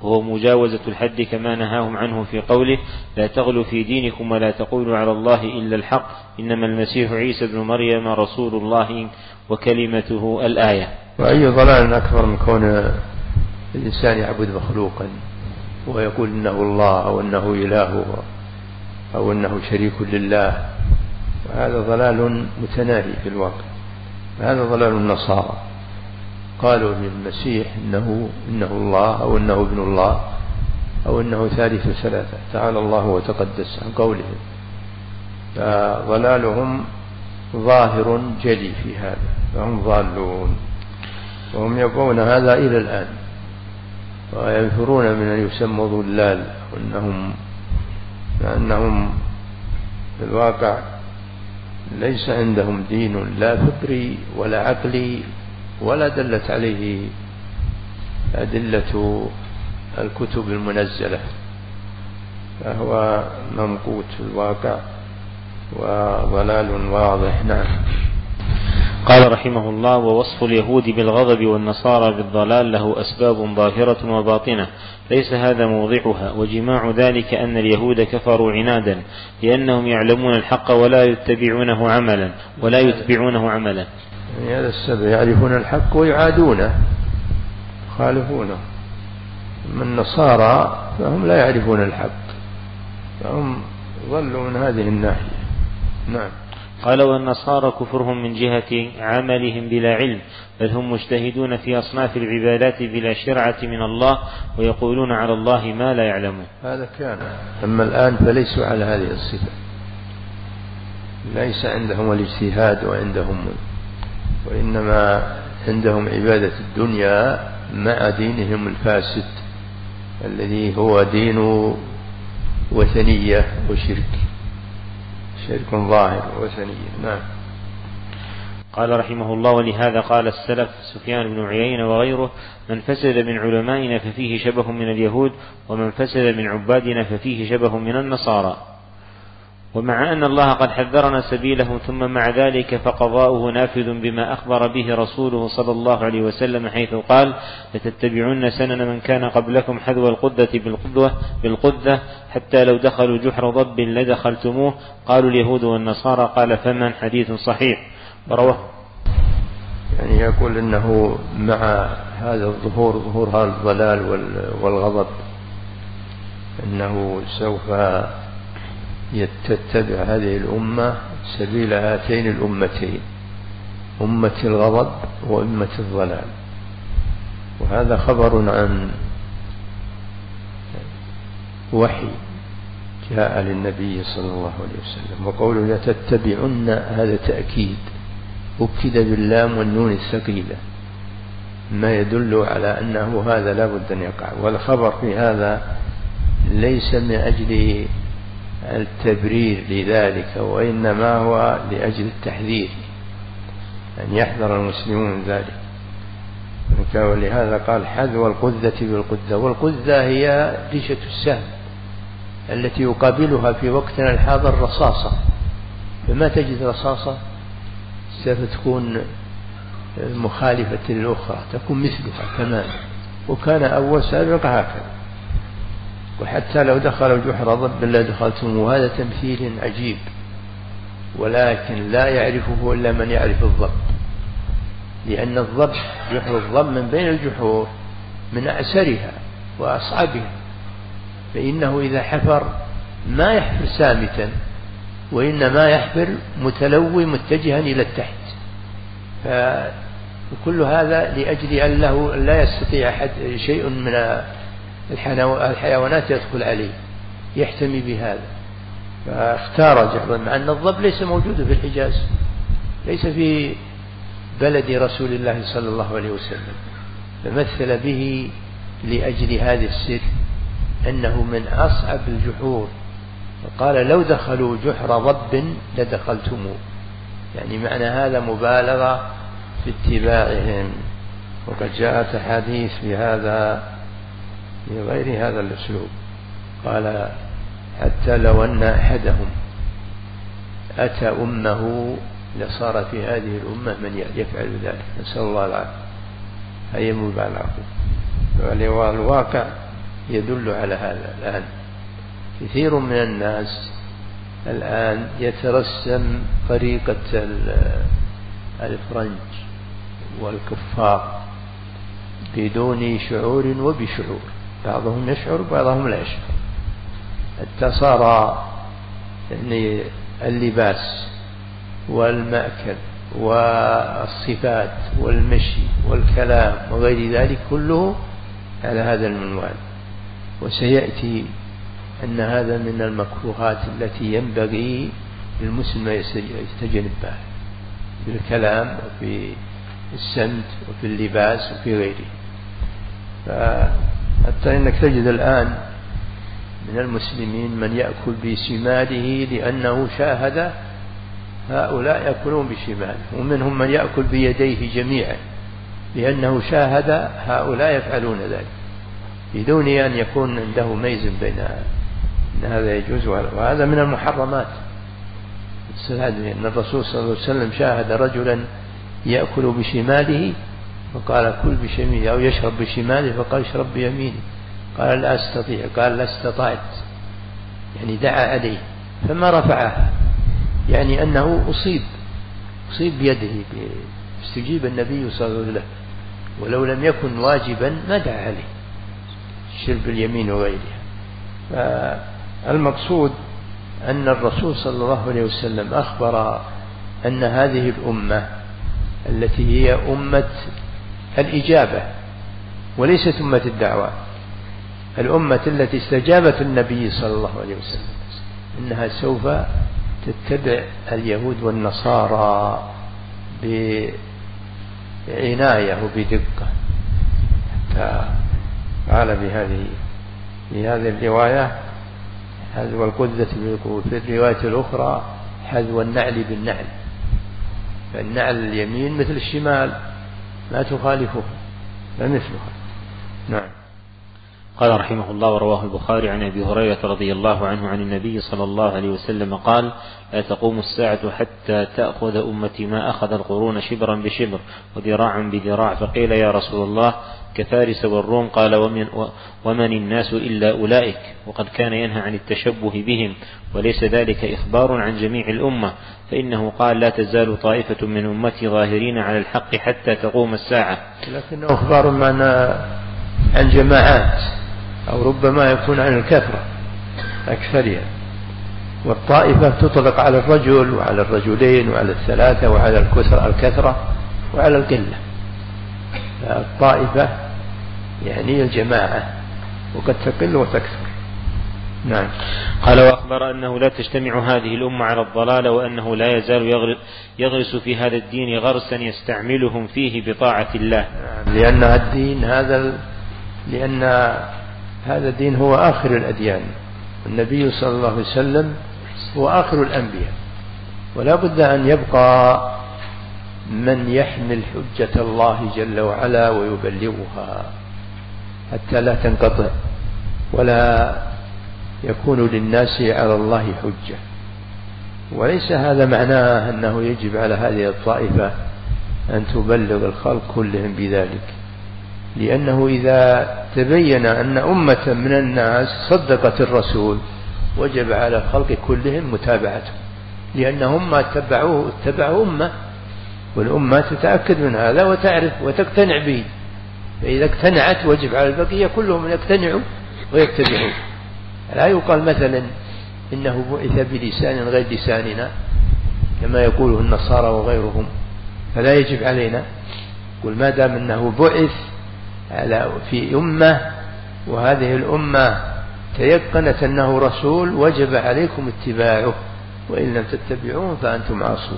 A: وهو مجاوزة الحد كما نهاهم عنه في قوله لا تغلوا في دينكم ولا تقولوا على الله إلا الحق إنما المسيح عيسى ابن مريم رسول الله وكلمته الآية.
B: وأي ضلال أكبر من كون الإنسان يعبد مخلوقا ويقول إنه الله أو إنه إله أو إنه شريك لله، وهذا ضلال متناهي في الواقع. هذا ضلال النصارى، قالوا للمسيح إنه الله أو إنه ابن الله أو إنه ثالث ثلاثة، تعالى الله وتقدس عن قولهم. فضلالهم ظاهر جلي في هذا، فهم ضالون وهم يبغون هذا إلى الآن، وينفرون من أن يسموا ضلال، لأنهم في الواقع ليس عندهم دين لا فطري ولا عقلي ولا دلت عليه أدلة الكتب المنزلة، فهو ممقوت في الواقع وضلال واضح. نعم.
A: قال رحمه الله: ووصف اليهود بالغضب والنصارى بالضلال له أسباب ظاهرة وباطنة ليس هذا موضعها، وجماع ذلك أن اليهود كفروا عنادا لأنهم يعلمون الحق ولا يتبعونه عملا.
B: يعني هذا السبب، يعرفون الحق ويعادونه يخالفونه. من النصارى فهم لا يعرفون الحق، فهم ظلوا من هذه الناحية. نعم.
A: قال: والنصارى كفرهم من جهة عملهم بلا علم، بل هم مجتهدون في أصناف العبادات بلا شرعة من الله ويقولون على الله ما لا يعلمون.
B: هذا كان، أما الآن فليسوا على هذه الصفة، ليس عندهم الاجتهاد وإنما عندهم عبادة الدنيا مع دينهم الفاسد الذي هو دين وثنية وشرك ظاهر وثنية. نعم.
A: قال رحمه الله: ولهذا قال السلف سفيان بن عيينة وغيره: من فسد من علمائنا ففيه شبه من اليهود، ومن فسد من عبادنا ففيه شبه من النصارى. ومع أن الله قد حذرنا سبيله، ثم مع ذلك فقضاؤه نافذ بما أخبر به رسوله صلى الله عليه وسلم، حيث قال: لتتبعن سنن من كان قبلكم حذو القدة بالقدة حتى لو دخلوا جحر ضب لدخلتموه. قالوا اليهود والنصارى. قال: فمن حديث صحيح. ورواه.
B: يعني يقول إنه مع هذا ظهور هذا الضلال والغضب إنه سوف تتبع هذه الأمة سبيل هاتين الأمتين، أمة الغضب وأمة الضلال. وهذا خبر عن وحي جاء للنبي صلى الله عليه وسلم، وقوله لتتبعن هذا تأكيد أكد باللام والنون الثقيلة، ما يدل على أنه هذا لا بد أن يقع. والخبر في هذا ليس من أجل التبرير لذلك، وإنما هو لأجل التحذير، أن يحذر المسلمون ذلك. ولهذا قال: حذو القذة بالقذة. والقذة هي ريشة السهم التي يقابلها في وقتنا الحاضر رصاصة، فما تجد رصاصة سوف تكون مخالفة للأخرى، تكون مثلها كمان. وكان أول سابق هكذا. وحتى لو دخلوا جحر ضب لدخلتم، وهذا تمثيل عجيب، ولكن لا يعرفه إلا من يعرف الضب، لأن الضب جحر الضب من بين الجحور من أعسرها وأصعبها، فإنه إذا حفر ما يحفر سامتا، وإنما يحفر متلوي متجها إلى التحت. فكل هذا لأجل أنه لا يستطيع أحد شيء من الحيوانات يدخل عليه يحتمي بهذا، فاختار جحرا، مع أن الضب ليس موجود في الحجاز، ليس في بلد رسول الله صلى الله عليه وسلم، فمثل به لأجل هذا السر أنه من أصعب الجحور، وقال: لو دخلوا جحر ضب لدخلتموه، يعني معنى هذا مبالغة في اتباعهم. وقد جاءت أحاديث في هذا بغير هذا الأسلوب. قال: حتى لو أن أحدهم أتى أمه لصار في هذه الأمة من يفعل ذلك، نسأل الله العافية. هي مبالغة. والواقع يدل على هذا. الآن كثير من الناس الآن يترسم طريقة الفرنج والكفار بدون شعور وبشعور، بعضهم يشعر بعضهم لا يشعر، حتى صار يعني اللباس والمأكل والصفات والمشي والكلام وغير ذلك كله على هذا المنوال. وسيأتي أن هذا من المكروهات التي ينبغي للمسلم يستجنبها بالكلام وفي السمت وفي اللباس وفي غيره. حتى إنك تجد الآن من المسلمين من يأكل بشماله لأنه شاهد هؤلاء يأكلون بشماله، ومنهم من يأكل بيديه جميعا لأنه شاهد هؤلاء يفعلون ذلك بدون أن يكون عنده ميز بين أن هذا يجوز وهذا من المحرمات. أن الرسول صلى الله عليه وسلم شاهد رجلا يأكل بشماله فقال كل بشماله، أو يشرب بشماله فقال اشرب بيمينه، قال لا أستطيع، قال لا استطعت، يعني دعا عليه فما رفعها، يعني أنه أصيب بيده، استجيب النبي صلى الله عليه وسلم، ولو لم يكن واجبا ما دعا عليه شرب اليمين وغيرها. فالمقصود أن الرسول صلى الله عليه وسلم أخبر أن هذه الأمة التي هي أمة الإجابة وليست أمة الدعوة، الأمة التي استجابت النبي صلى الله عليه وسلم، إنها سوف تتبع اليهود والنصارى بعناية وبدقة. حتى قال بهذه الرواية حذو القذة بالقذة، في الرواية الأخرى حذو النعل بالنعل، فالنعل اليمين مثل الشمال لا تخالفه لا مثلها. نعم.
A: قال رحمه الله: ورواه البخاري عن أبي هريرة رضي الله عنه عن النبي صلى الله عليه وسلم قال: لا تقوم الساعة حتى تأخذ أمتي ما أخذ القرون شبرا بشبر وذراعا بذراع. فقيل: يا رسول الله كفارس والروم؟ قال: ومن الناس إلا أولئك. وقد كان ينهى عن التشبه بهم، وليس ذلك إخبار عن جميع الأمة، فإنه قال: لا تزال طائفة من أمتي ظاهرين على الحق حتى تقوم الساعة،
B: لكنه إخبار عن جماعات، أو ربما يكون عن الكثرة أكثرها. والطائفة تطلق على الرجل وعلى الرجلين وعلى الثلاثة وعلى الكثرة وعلى القلة. الطائفة يعني الجماعة، وقد تقل وتكثر. نعم.
A: قال: وأخبر أنه لا تجتمع هذه الأمة على الضلال، وأنه لا يزال يغرس في هذا الدين غرسا يستعملهم فيه بطاعة الله.
B: لأن الدين لأن هذا الدين هو آخر الأديان، النبي صلى الله عليه وسلم هو آخر الأنبياء، ولا بد أن يبقى من يحمل حجة الله جل وعلا ويبلغها حتى لا تنقطع ولا يكون للناس على الله حجة. وليس هذا معناه أنه يجب على هذه الطائفة أن تبلغ الخلق كلهم بذلك، لأنه إذا تبين أن أمة من الناس صدقت الرسول وجب على الخلق كلهم متابعته، لأنهم ما اتبعوا أمة، والأمة تتأكد من هذا وتعرف وتقتنع به، فإذا اقتنعت وجب على البقية كلهم أن يقتنعوا ويتبعوا. لا يقال مثلا إنه بعث بلسان غير لساننا كما يقوله النصارى وغيرهم، فلا يجب علينا. قل ما دام أنه بعث في أمة وهذه الأمة تيقنت أنه رسول وجب عليكم اتباعه، وإن لم تتبعوه فأنتم عاصون.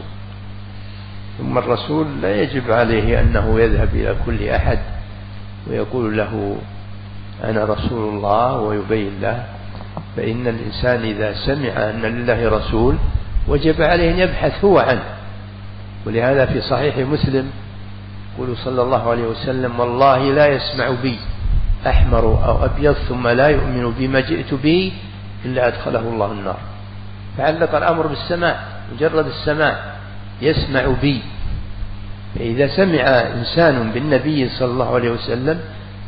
B: ثم الرسول لا يجب عليه أنه يذهب إلى كل أحد ويقول له أنا رسول الله ويبين له، فإن الإنسان إذا سمع أن لله رسول وجب عليه أن يبحث هو عنه. ولهذا في صحيح مسلم يقول صلى الله عليه وسلم: والله لا يسمع بي أحمر أو أبيض ثم لا يؤمن بما جئت به إلا أدخله الله النار. فعلق الأمر بالسماع، مجرد السماع يسمع بي. فإذا سمع إنسان بالنبي صلى الله عليه وسلم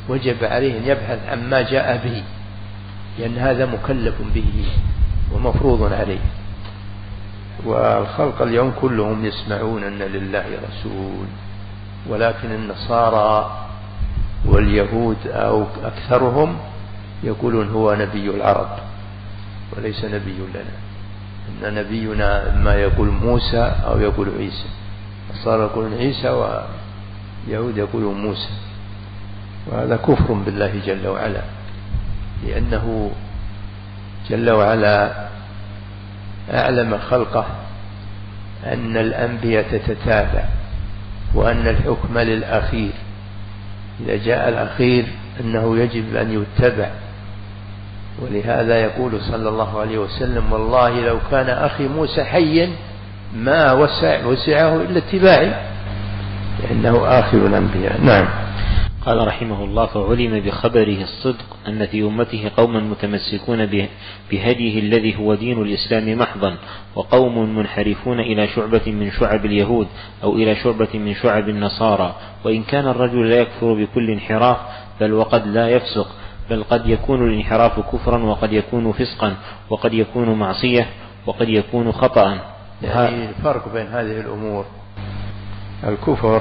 B: وجب عليه أن يبحث عما جاء به، لأن هذا مكلف به ومفروض عليه. والخلق اليوم كلهم يسمعون أن لله رسول، ولكن النصارى واليهود أو أكثرهم يقولون هو نبي العرب وليس نبي لنا، إن نبينا ما يقول موسى أو يقول عيسى. النصارى يقولون عيسى ويهود يقولون موسى، وهذا كفر بالله جل وعلا، لأنه جل وعلا أعلم خلقه أن الأنبياء تتتابع، وأن الحكم للأخير، إذا جاء الأخير أنه يجب أن يتبع. ولهذا يقول صلى الله عليه وسلم: والله لو كان أخي موسى حيا ما وسعه إلا اتباعي، لأنه آخر الأنبياء. نعم.
A: قال رحمه الله: فعلم بخبره الصدق أن في أمته قوما متمسكون بهديه الذي هو دين الإسلام محضا، وقوم منحرفون إلى شعبة من شعب اليهود أو إلى شعبة من شعب النصارى. وإن كان الرجل لا يكفر بكل انحراف، بل وقد لا يفسق، بل قد يكون الانحراف كفرا، وقد يكون فسقا، وقد يكون معصية، وقد يكون خطأ.
B: يعني الفرق بين هذه الأمور: الكفر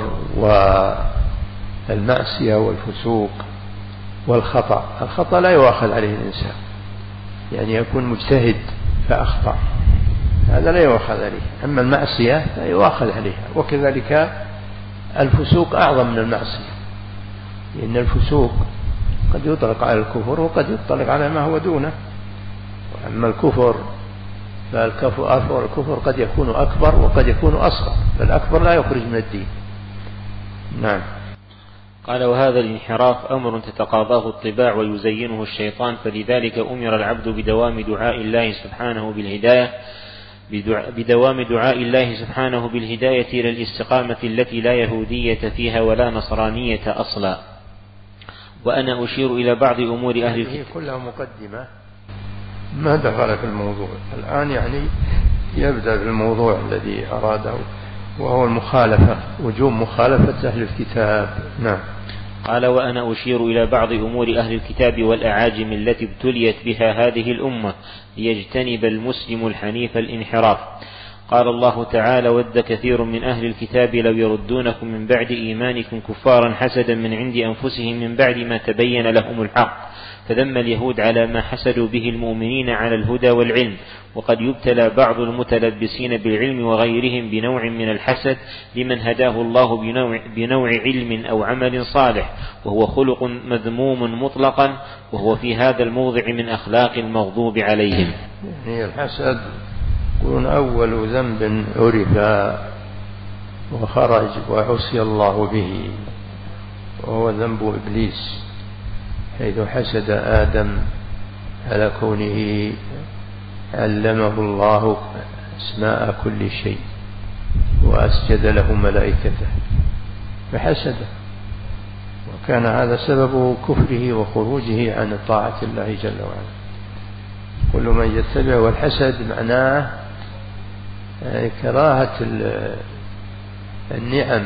B: والمعصية والفسوق والخطأ. الخطأ لا يؤاخذ عليه الإنسان، يعني يكون مجتهد فأخطأ، هذا لا يؤاخذ عليه. أما المعصية لا يؤاخذ عليها. وكذلك الفسوق أعظم من المعصية، لأن الفسوق قد يطلق على الكفر وقد يطلق على ما هو دونه. وأما الكفر فالكفر قد يكون أكبر وقد يكون أصغر، فالأكبر لا يخرج من الدين. نعم.
A: قال: وهذا الانحراف أمر تتقاضاه الطباع ويزينه الشيطان، فلذلك أمر العبد بدوام دعاء الله سبحانه بالهداية إلى الاستقامة التي لا يهودية فيها ولا نصرانية أصلا. وأنا أشير إلى بعض أمور أهل الكتاب.
B: كلها مقدمة ما دخل في الموضوع الآن، يعني يبدأ بالموضوع الذي أراده، وهو المخالفة، وجوب مخالفة أهل الكتاب. نعم.
A: قال: وأنا أشير إلى بعض أمور أهل الكتاب والأعاجم التي ابتليت بها هذه الأمة، ليجتنب المسلم الحنيف الانحراف. قال الله تعالى: ود كثير من أهل الكتاب لو يردونكم من بعد إيمانكم كفارا حسدا من عند أنفسهم من بعد ما تبين لهم الحق. فذم اليهود على ما حسدوا به المؤمنين على الهدى والعلم. وقد يبتلى بعض المتلبسين بالعلم وغيرهم بنوع من الحسد لمن هداه الله بنوع علم أو عمل صالح، وهو خلق مذموم مطلقا، وهو في هذا الموضع من أخلاق المغضوب عليهم.
B: يعني الحسد يكون أول ذنب عرف وخرج وعصي الله به، وهو ذنب إبليس، حيث حسد آدم على كونه علمه الله أسماء كل شيء وأسجد له ملائكته فحسده، وكان هذا سبب كفره وخروجه عن طاعة الله جل وعلا. كل من يتبع، والحسد معناه كراهة النعم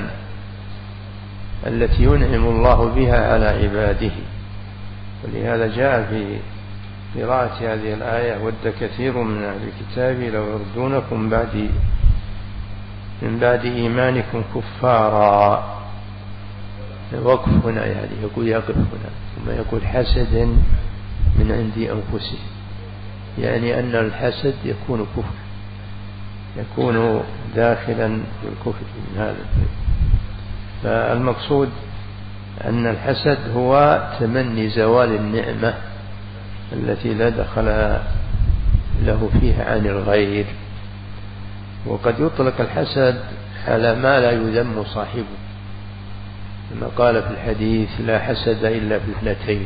B: التي ينعم الله بها على عباده. ولهذا جاء في قراءة هذه الآية: ود كثير من أهل الكتاب لو يردونكم من بعد إيمانكم كفارا. وقف هنا، يعني يقول يقف هنا، ثم يقول حسدا من عند أنفسهم، يعني أن الحسد يكون كفر، يكون داخلا في الكفر من هذا. فالمقصود أن الحسد هو تمني زوال النعمة التي لا دخل له فيها عن الغير. وقد يطلق الحسد على ما لا يذم صاحبه، كما قال في الحديث: لا حسد إلا في اثنتين: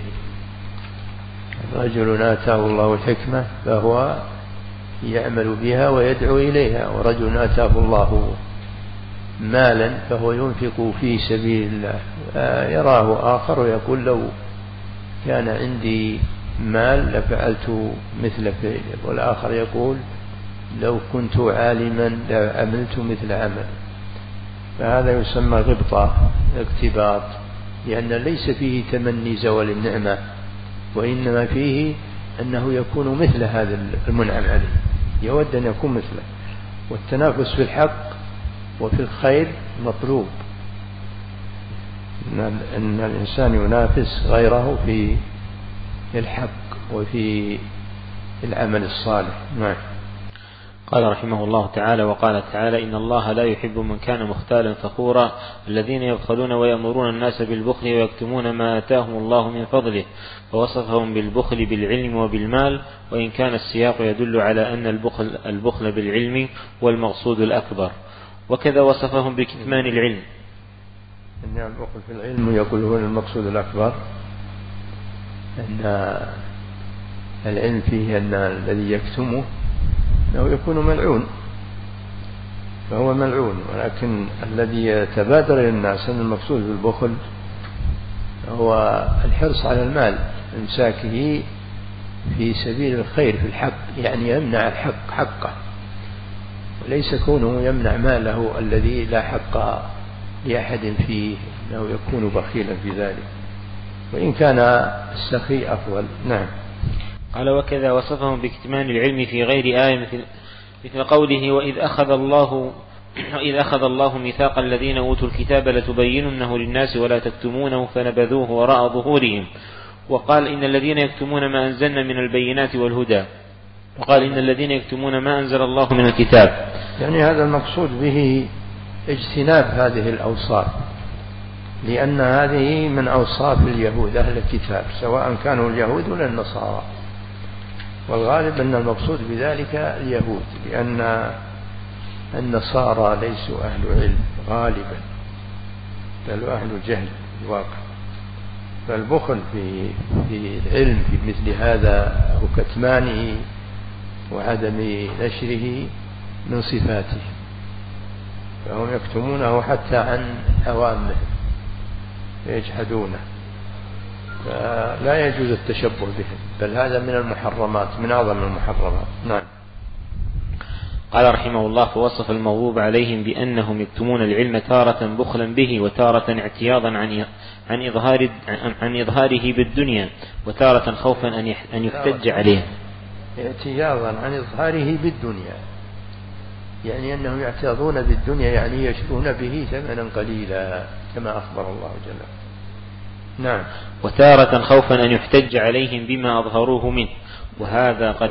B: رجل آتاه الله الحكمة فهو يعمل بها ويدعو إليها، ورجل آتاه الله مالا فهو ينفق في سبيل الله. يراه آخر ويقول: لو كان عندي مال لفعلت مثل فعله. والآخر يقول: لو كنت عالما لعملت مثل عمل. فهذا يسمى غبطة، اقتباط، لأن ليس فيه تمني زوال النعمة، وإنما فيه أنه يكون مثل هذا المنعم عليه، يود أن يكون مثله. والتنافس في الحق وفي الخير مطلوب، أن الإنسان ينافس غيره في الحق وفي العمل الصالح. نعم.
A: قال رحمه الله تعالى: وقال تعالى: إن الله لا يحب من كان مختالا فخورا الذين يبخلون ويأمرون الناس بالبخل ويكتمون ما آتاهم الله من فضله، فوصفهم بالبخل بالعلم وبالمال، وإن كان السياق يدل على أن البخل بالعلم هو المقصود الأكبر. وكذا وصفهم بكتمان العلم،
B: أن البخل في العلم يقول هو المقصود الأكبر، أن العلم فيه أن الذي يكتمه أنه يكون ملعون، فهو ملعون. ولكن الذي يتبادر إلى الناس أن المقصود بالبخل هو الحرص على المال، إمساكه في سبيل الخير في الحق، يعني يمنع الحق حقه، وليس كونه يمنع ماله الذي لا حق لأحد فيه، أنه يكون بخيلا في ذلك، وإن كان السخي أفضل. نعم.
A: قال: وكذا وصفهم بكتمان العلم في غير آية مثل قوله: وإذ أخذ الله ميثاق الذين أوتوا الكتاب لتبيننه للناس ولا تكتمونه فنبذوه وراء ظهورهم. وقال: إن الذين يكتمون ما أنزلنا من البينات والهدى. وقال: إن الذين يكتمون ما أنزل الله من الكتاب.
B: يعني هذا المقصود به اجتناب هذه الأوصاف، لأن هذه من أوصاف اليهود أهل الكتاب، سواء كانوا اليهود ولا النصارى، والغالب أن المقصود بذلك اليهود، لأن النصارى ليسوا أهل علم غالبا، بل أهل جهل في الواقع. فالبخل في العلم في مثل هذا وكتمانه وعدم نشره من صفاته، فهم يكتمونه حتى عن أوامره ويجحدونه، فلا يجوز التشبه بهم، بل هذا من المحرمات، من أعظم المحرمات. نعم.
A: قال رحمه الله: فوصف المغضوب عليهم بأنهم يكتمون العلم تارة بخلا به، وتارة اعتياضا عن إظهاره بالدنيا، وتارة خوفا أن يحتج عليه.
B: اعتياضا عن إظهاره بالدنيا، يعني أنهم يعتاضون بالدنيا، يعني يشترون به ثمنا قليلا كما أخبر الله جل وعلا. نعم.
A: وتارة خوفا أن يحتج عليهم بما أظهروه منه، وهذا قد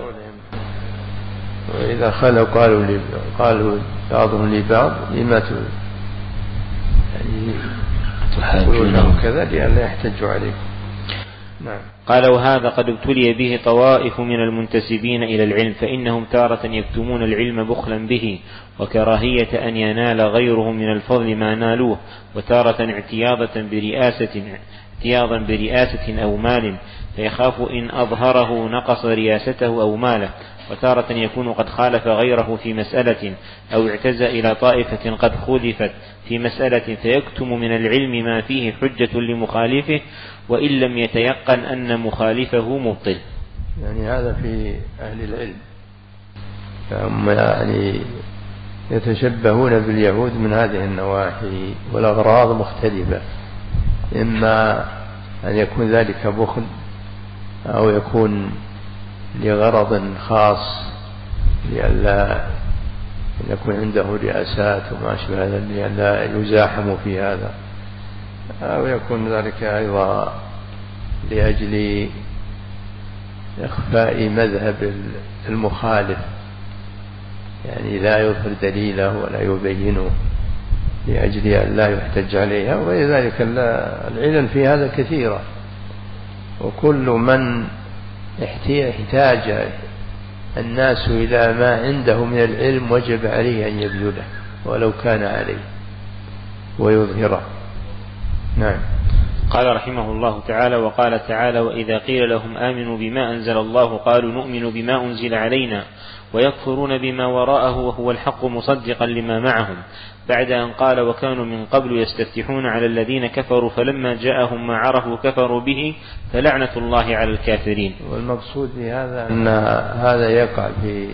B: وإذا خلوا قالوا بعضهم لبعض لما تحاجونه كذا لئلا يحتج عليكم. نعم.
A: قال: وهذا قد ابتلي به طوائف من المنتسبين إلى العلم، فإنهم تارة يكتمون العلم بخلا به وكراهية أن ينال غيرهم من الفضل ما نالوه، وتارة اعتياضا برئاسة أو مال، فيخاف إن أظهره نقص رياسته أو ماله، وتارة يكون قد خالف غيره في مسألة أو اعتزى إلى طائفة قد خولفت في مسألة، فيكتم من العلم ما فيه حجة لمخالفه وإن لم يتيقن أن مخالفه مبطل.
B: يعني هذا في أهل العلم، فهم يعني يتشبهون باليهود من هذه النواحي، والأغراض مختلفة، إما أن يكون ذلك بخل، أو يكون لغرض خاص لئلا يكون عنده رئاسات وما أشبه ذلك، لئلا يزاحموا في هذا، أو يكون ذلك أيضا لأجل إخفاء مذهب المخالف، يعني لا يظهر دليله ولا يبينه لأجل أن لا يحتج عليها، وغير ذلك. العلل في هذا كثيرة، وكل من احتاج الناس إلى ما عنده من العلم وجب عليه أن يبذله ولو كان عليه ويظهره. نعم.
A: قال رحمه الله تعالى: وقال تعالى: وإذا قيل لهم آمنوا بما أنزل الله قالوا نؤمن بما أنزل علينا ويكفرون بما وراءه وهو الحق مصدقا لما معهم، بعد أن قال: وكانوا من قبل يستفتحون على الذين كفروا فلما جاءهم ما عرفوا كفروا به فلعنة الله على الكافرين.
B: والمقصود بهذا أن هذا يقع في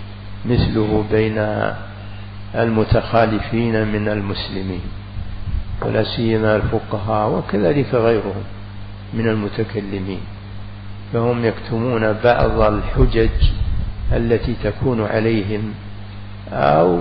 B: مثله بين المتخالفين من المسلمين، ولا سيما الفقهاء وكذلك غيرهم من المتكلمين، فهم يكتمون بعض الحجج التي تكون عليهم أو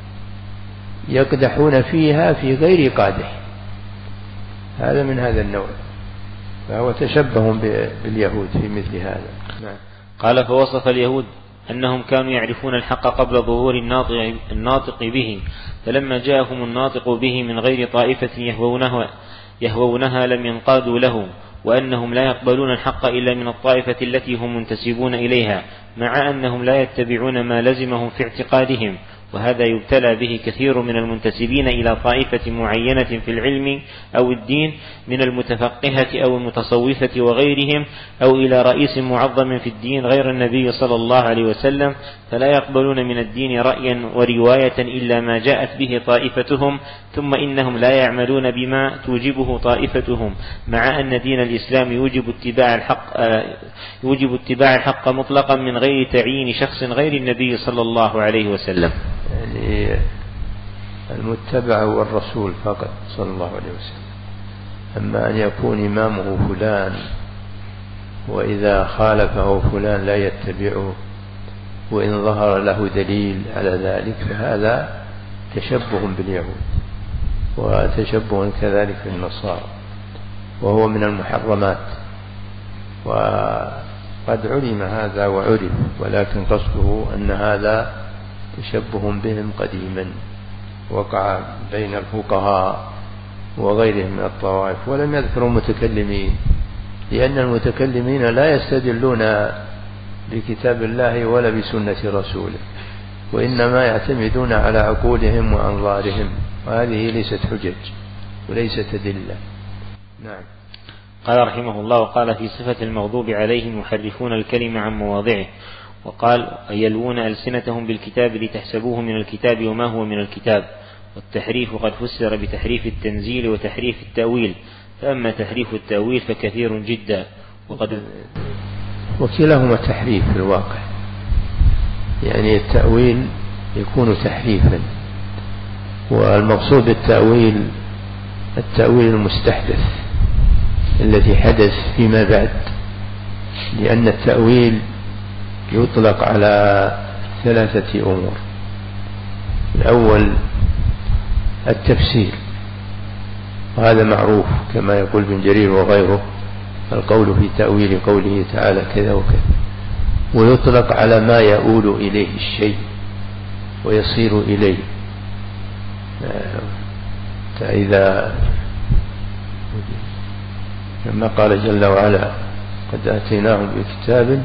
B: يقدحون فيها في غير قادح، هذا من هذا النوع، فهو تشبه باليهود في مثل هذا.
A: نعم. قال فوصف اليهود أنهم كانوا يعرفون الحق قبل ظهور الناطق به، فلما جاءهم الناطق به من غير طائفة يهوونها لم ينقادوا له، وأنهم لا يقبلون الحق إلا من الطائفة التي هم منتسبون إليها، مع أنهم لا يتبعون ما لزمهم في اعتقادهم، وهذا يبتلى به كثير من المنتسبين إلى طائفة معينة في العلم أو الدين من المتفقهة أو المتصوفة وغيرهم، أو إلى رئيس معظم في الدين غير النبي صلى الله عليه وسلم، فلا يقبلون من الدين رأيا ورواية إلا ما جاءت به طائفتهم، ثم إنهم لا يعملون بما توجبه طائفتهم، مع أن دين الإسلام يوجب اتباع الحق مطلقا من غير تعيين شخص غير النبي صلى الله عليه وسلم.
B: يعني المتبع هو الرسول فقط صلى الله عليه وسلم، أما أن يكون إمامه فلان وإذا خالفه فلان لا يتبعه وإن ظهر له دليل على ذلك، فهذا تشبه باليهود وتشبه كذلك بالنصارى، وهو من المحرمات، وقد علم هذا وعرف، ولكن قصده أن هذا تشبه بهم قديما وقع بين الفقهاء وغيرهم من الطوائف، ولم يذكروا المتكلمين، لأن المتكلمين لا يستدلون بكتاب الله ولا بسنة رسوله، وإنما يعتمدون على عقولهم وأنظارهم، وهذه ليست حجج وليست أدلة. نعم.
A: قال رحمه الله: وقال في صفة المغضوب عليهم يحرفون الكلم عن مواضعه، وقال: يلوون ألسنتهم بالكتاب لتحسبوه من الكتاب وما هو من الكتاب. والتحريف قد فسر بتحريف التنزيل وتحريف التأويل، فأما تحريف التأويل فكثير جدا،
B: وكلاهما تحريف في الواقع، يعني التأويل يكون تحريفا، والمقصود بالتأويل التأويل المستحدث الذي حدث فيما بعد، لأن التأويل يطلق على 3 أمور: الأول التفسير، وهذا معروف كما يقول ابن جرير وغيره: القول في تأويل قوله تعالى كذا وكذا، ويطلق على ما يؤول إليه الشيء ويصير إليه، فإذا كما قال جل وعلا: قد آتيناهم بكتاب،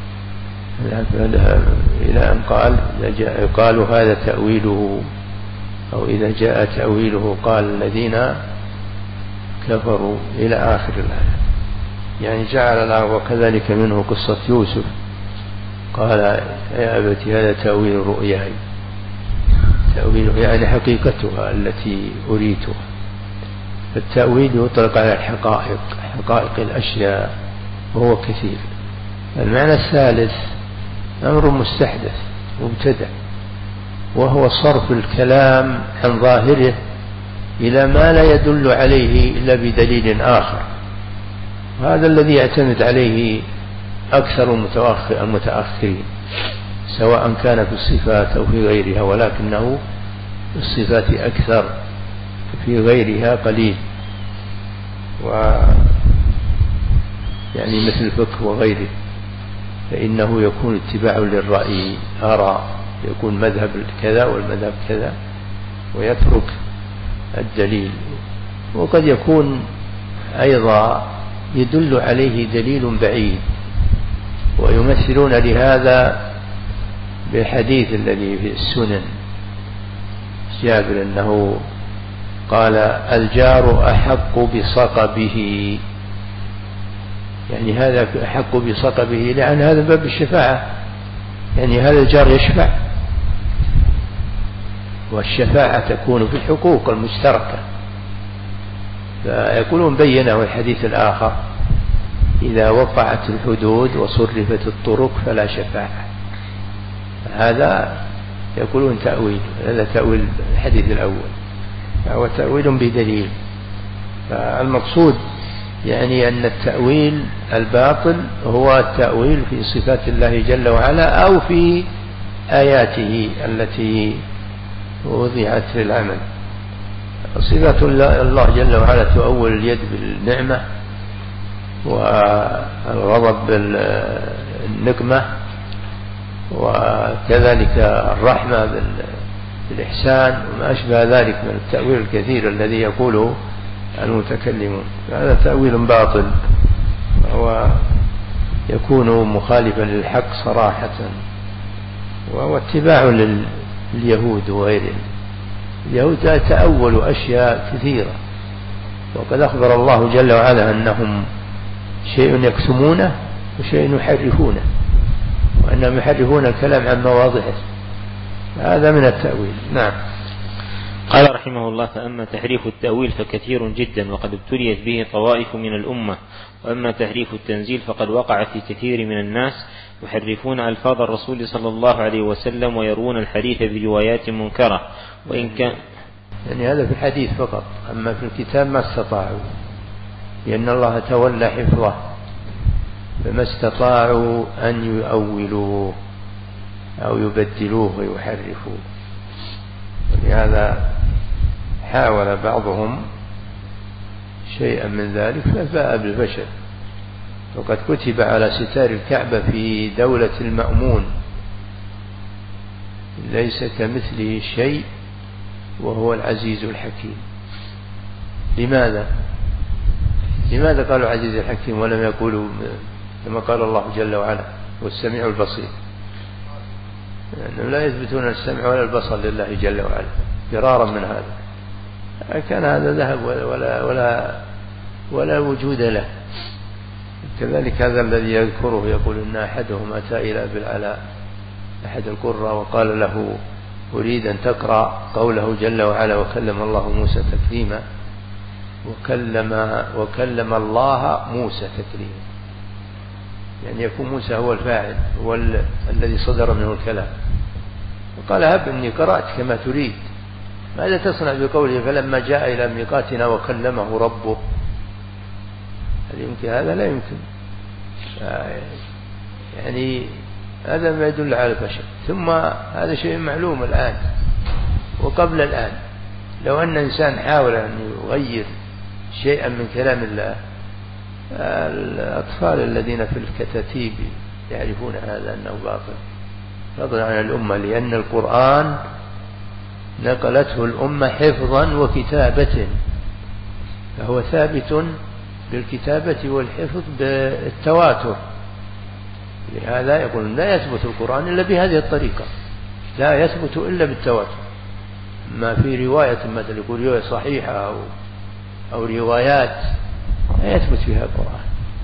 B: إلى أن قال هذا تأويله، أو إذا جاء تأويله قال الذين كفروا، إلى آخر الآية. يعني جعل الله وكذلك منه قصة يوسف، قال: يا أبت هذا تأويل رؤياي، تأويله يعني حقيقتها التي أريتها. فالتأويل يطلق على الحقائق، حقائق الأشياء، وهو كثير. المعنى الثالث أمر مستحدث مبتدع، وهو صرف الكلام عن ظاهره إلى ما لا يدل عليه إلا بدليل آخر، وهذا الذي يعتمد عليه أكثر المتأخرين، سواء كان في الصفات أو في غيرها، ولكنه في الصفات أكثر، في غيرها قليل، يعني مثل الفقه وغيره، فإنه يكون اتباع للرأي، آراء، يكون مذهب كذا والمذهب كذا، ويترك الدليل. وقد يكون أيضا يدل عليه دليل بعيد، ويمثلون لهذا بالحديث الذي في السنن جابر أنه قال: الجار أحق بصقبه، يعني هذا أحق بصقبه لأن هذا باب الشفاعة، يعني هذا الجار يشفع، والشفاعة تكون في الحقوق المشتركة. فيقولون بينه الحديث الآخر: إذا وقعت الحدود وصرفت الطرق فلا شفاعة. هذا يقولون تأويل، هذا تأويل الحديث الأول. فهو تأويل بدليل. فالمقصود يعني أن التأويل الباطل هو التأويل في صفات الله جل وعلا أو في آياته التي وضعت في العمل. صفة الله جل وعلا تؤول اليد بالنعمة، والغضب بالنقمة، وكذلك الرحمة بالإحسان، وما أشبه ذلك من التأويل الكثير الذي يقوله المتكلمون. هذا تأويل باطل، وهو يكون مخالفا للحق صراحة، وهو اتباع لليهود وغيرهم. اليهود تأولوا أشياء كثيرة، وقد أخبر الله جل وعلا أنهم شيء يكتمونه وشيء يحرفونه، وأنهم يحرفون الكلام عن مواضعه. هذا من التأويل. نعم.
A: قال رحمه الله: فأما تحريف التأويل فكثير جدا، وقد ابتليت به طوائف من الأمة. وأما تحريف التنزيل فقد وقع في كثير من الناس، يحرفون ألفاظ الرسول صلى الله عليه وسلم ويروون الحديث بروايات منكرة. وإن كان
B: يعني هذا في الحديث فقط، أما في الكتاب ما استطاعوا، لأن الله تولى حفظه، فما استطاعوا أن يؤولوه أو يبدلوه ويحرفوه. ولهذا حاول بعضهم شيئا من ذلك فباء بالفشل. وقد كتب على ستار الكعبة في دولة المأمون: ليس كمثله شيء وهو العزيز الحكيم. لماذا قالوا عزيز الحكيم ولم يقولوا كما قال الله جل وعلا هو السميع البصير؟ لأنهم لا يثبتون السمع ولا البصر لله جل وعلا فرارا من هذا. كان هذا ذهب ولا وجود له. كذلك هذا الذي يذكره يقول إن أحدهم أتى إلى أبي العلاء أحد القراء وقال له: أريد أن تقرأ قوله جل وعلا: وكلم الله موسى تكليما. وكلم الله موسى تكليما، يعني يكون موسى هو الفاعل، هو الذي صدر منه الكلام. وقال: هب إني قرأت كما تريد. ماذا تصنع بقوله فلما جاء إلى ميقاتنا وكلمه ربه؟ هل يمكن هذا؟ لا يمكن. يعني هذا ما يدل على الفشل. ثم هذا شيء معلوم الآن وقبل الآن. لو أن إنسان حاول أن يغير شيئا من كلام الله، الأطفال الذين في الكتاتيب يعرفون هذا أنه باطل، فضلا عن الأمة، لأن القرآن نقلته الأمة حفظا وكتابة، فهو ثابت بالكتابة والحفظ بالتواتر. لهذا يقول لا يثبت القرآن إلا بهذه الطريقة، لا يثبت إلا بالتواتر. ما في رواية مثل يقول رواية صحيحة أو روايات لا يثبت فيها القرآن.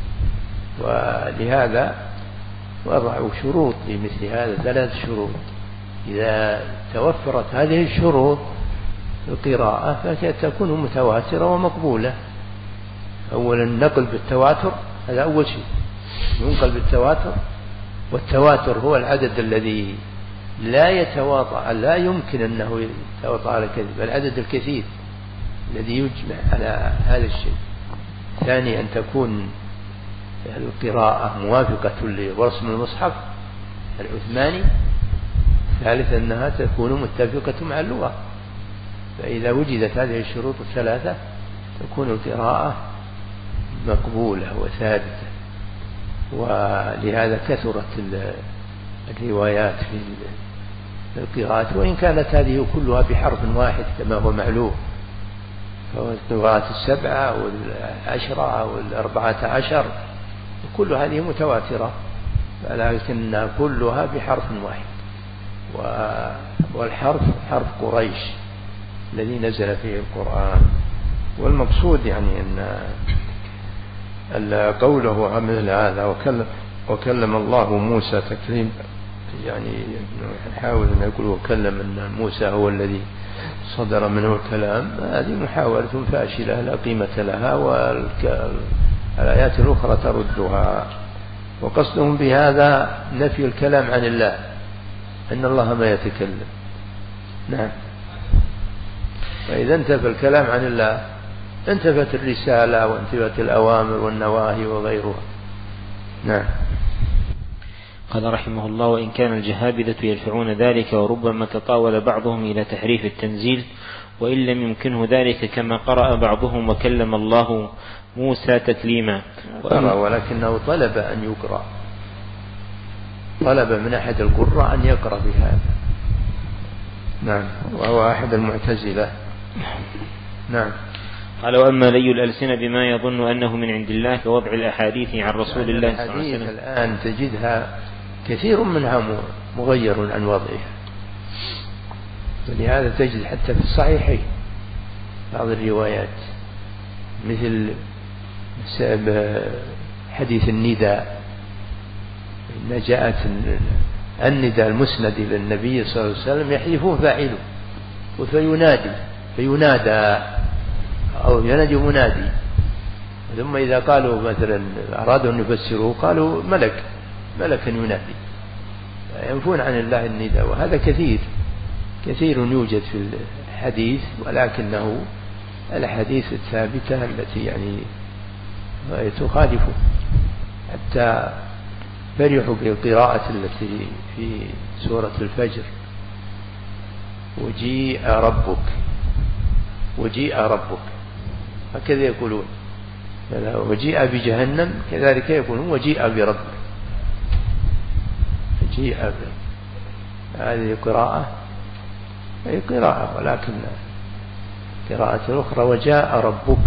B: ولهذا وضعوا شروط لمثل هذا، 3 شروط. إذا توفرت هذه الشروط القراءة فتكون متواترة ومقبولة. أولا النقل بالتواتر، هذا أول شيء، ينقل بالتواتر. والتواتر هو العدد الذي لا يتواطأ، لا يمكن أنه يتواطأ على الكذب، العدد الكثير الذي يجمع على هذا الشيء. ثاني أن تكون القراءة موافقة لرسم المصحف العثماني. ثالث أنها تكون متفقة مع اللغة. فإذا وجدت هذه الشروط ال3 تكون القراءة مقبولة وثابتة. ولهذا كثرت الروايات في القراءة، وإن كانت هذه كلها بحرف واحد كما هو معلوم، فهو القراءات 7 وال10 وال14 كل هذه متواترة، ولكن كلها بحرف واحد. والحرف حرف قريش الذي نزل فيه القرآن. والمقصود يعني أن قوله مثل هذا وكلم الله موسى تكليما، يعني نحاول أن يقول وكلم أن موسى هو الذي صدر منه الكلام، هذه محاولة فاشلة لا قيمة لها، والآيات الأخرى تردها. وقصدهم بهذا نفي الكلام عن الله، أن الله ما يتكلم. نعم. فإذا انتفى الكلام عن الله انتفت الرسالة وانتفت الأوامر والنواهي وغيرها. نعم.
A: قال رحمه الله: وإن كان الجهابذة يدفعون ذلك، وربما تطاول بعضهم إلى تحريف التنزيل، وإن لم يمكنه ذلك كما قرأ بعضهم: وكلم الله موسى تكليما.
B: ولكنه طلب أن يقرأ، طلب من أحد القراء أن يقرأ بهذا. نعم. وهو أحد المعتزلة. نعم.
A: قال: وأما لي الألسنة بما يظن أنه من عند الله كوضع الأحاديث عن رسول الله صلى الله عليه وسلم.
B: الآن تجدها كثير منها مغير عن وضعها، ولهذا تجد حتى في الصحيحين بعض الروايات مثل حديث النداء، إن جاءت النداء المسند إلى النبي صلى الله عليه وسلم يحذفه فاعله فينادى أو ينادي منادي، ثم إذا قالوا مثلا أرادوا أن يفسروه قالوا ملك ينادي، ينفون عن الله النداء. وهذا كثير يوجد في الحديث، ولكنه الحديث الثابتة التي يعني تخالفه، حتى فرحوا بالقراءة التي في سورة الفجر: وجيء ربك، هكذا يقولون، وجيء بجهنم كذلك يقولون وجيء بربك، هذه قراءة أي قراءة، ولكن قراءة الأخرى وجاء ربك،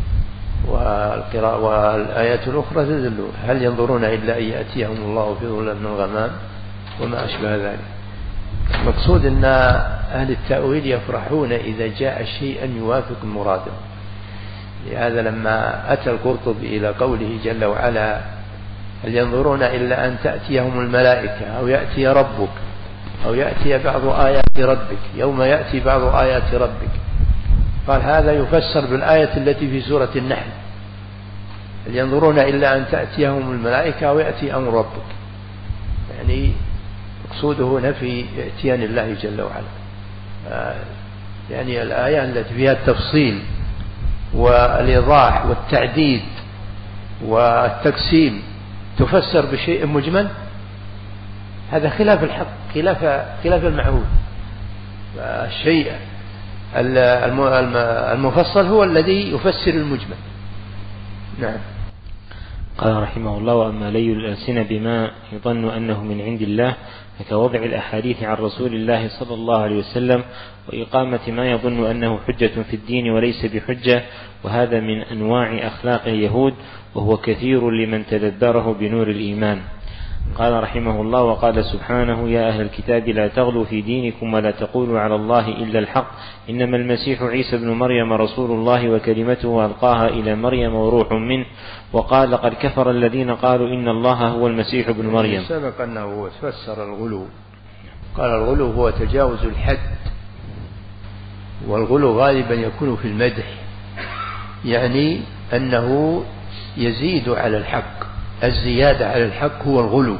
B: والآيات الأخرى تدل: هل ينظرون إلا أن يأتيهم الله في ظلال من الغمام وما أشبه ذلك. المقصود أن أهل التأويل يفرحون إذا جاء شيئا يوافق مرادهم. لهذا لما أتى القرطبي إلى قوله جل وعلا: هل ينظرون إلا أن تأتيهم الملائكة أو يأتي ربك أو يأتي بعض آيات ربك، يوم يأتي بعض آيات ربك، قال هذا يفسر بالآية التي في سورة النحل: هل ينظرون إلا أن تأتيهم الملائكة أو يأتي أمر ربك، يعني مقصوده نفي اتيان الله جل وعلا. يعني الآية التي فيها التفصيل والإيضاح والتعديد والتقسيم تفسر بشيء مجمل، هذا خلاف الحق، خلاف المعهود. الشيء المفصل هو الذي يفسر المجمل. نعم.
A: قال رحمه الله: وأما لي الألسنة بما يظن أنه من عند الله فكوضع الأحاديث عن رسول الله صلى الله عليه وسلم، وإقامة ما يظن أنه حجة في الدين وليس بحجة، وهذا من أنواع أخلاق اليهود، وهو كثير لمن تدبره بنور الإيمان. قال رحمه الله: وقال سبحانه: يا أهل الكتاب لا تغلوا في دينكم ولا تقولوا على الله إلا الحق، إنما المسيح عيسى ابن مريم رسول الله وكلمته ألقاها إلى مريم وروح منه. وقال: لقد كفر الذين قالوا إن الله هو المسيح ابن مريم.
B: سبق أنه فسر الغلو، قال الغلو هو تجاوز الحد، والغلو غالبا يكون في المدح، يعني أنه يزيد على الحق، الزيادة على الحق هو الغلو.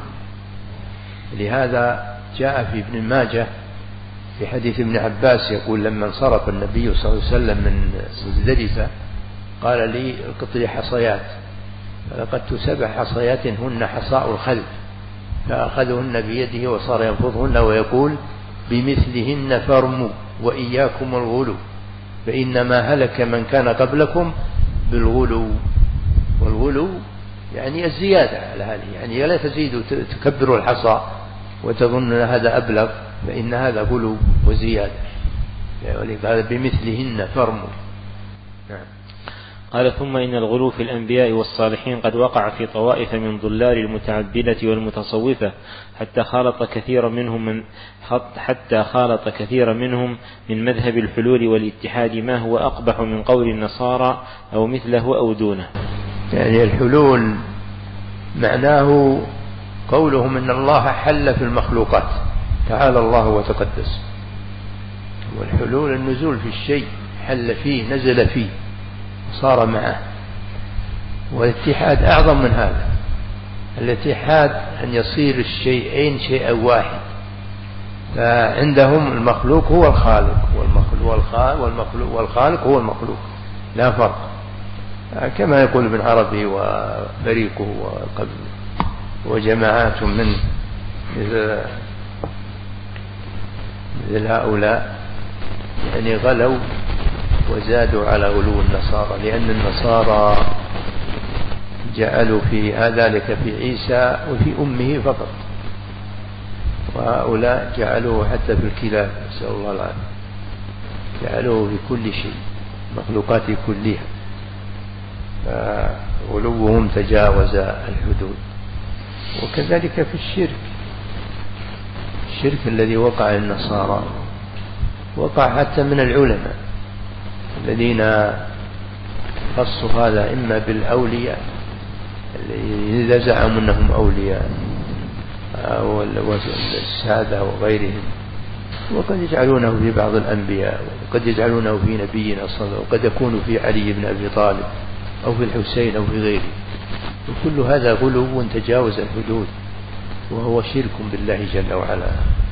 B: لهذا جاء في ابن ماجه في حديث ابن عباس يقول: لما انصرف النبي صلى الله عليه وسلم من مزدلفة قال لي: القط لي حصيات، فلقدت 7 حصيات هن حصاء الخلف، فأخذهن بيده وصار ينفضهن ويقول: بمثلهن فارموا وإياكم الغلو، فإنما هلك من كان قبلكم بالغلو. والغلو يعني الزيادة على هذه، يعني لا تزيد تكبر الحصى وتظن أن هذا أبلغ، فإن هذا غلو وزيادة. قال: بمثلهن فارموا. نعم.
A: قال: ثم إن الغلو في الأنبياء والصالحين قد وقع في طوائف من ضلال المتعبدة والمتصوفة، حتى خالط كثير منهم من مذهب الحلول والاتحاد ما هو أقبح من قول النصارى أو مثله أو دونه.
B: يعني الحلول معناه قولهم إن الله حل في المخلوقات، تعالى الله وتقدس. والحلول النزول في الشيء، حل فيه نزل فيه صار معه. والاتحاد أعظم من هذا، الاتحاد أن يصير الشيئين شيئا واحد، فعندهم المخلوق هو الخالق والخالق هو المخلوق، لا فرق، كما يقول ابن عربي وفريقه وجماعات من مثل هؤلاء، يعني غلوا وزادوا على غلو النصارى، لأن النصارى جعلوا في ذلك في عيسى وفي أمه فقط، وهؤلاء جعلوه حتى في الكلاب، نسأل الله العافية، جعلوه في كل شيء، مخلوقات كلها، فغلوهم تجاوز الحدود. وكذلك في الشرك الذي وقع النصارى وقع حتى من العلماء الذين خصوا هذا إما بالأولياء إذا زعموا أنهم أولياء أو السادة وغيرهم، وقد يجعلونه في بعض الأنبياء، وقد يجعلونه في نبينا صلى الله عليه وسلم، وقد يكون في علي بن أبي طالب أو في الحسين أو في غيره، وكل هذا غلو تجاوز الحدود، وهو شرك بالله جل وعلا.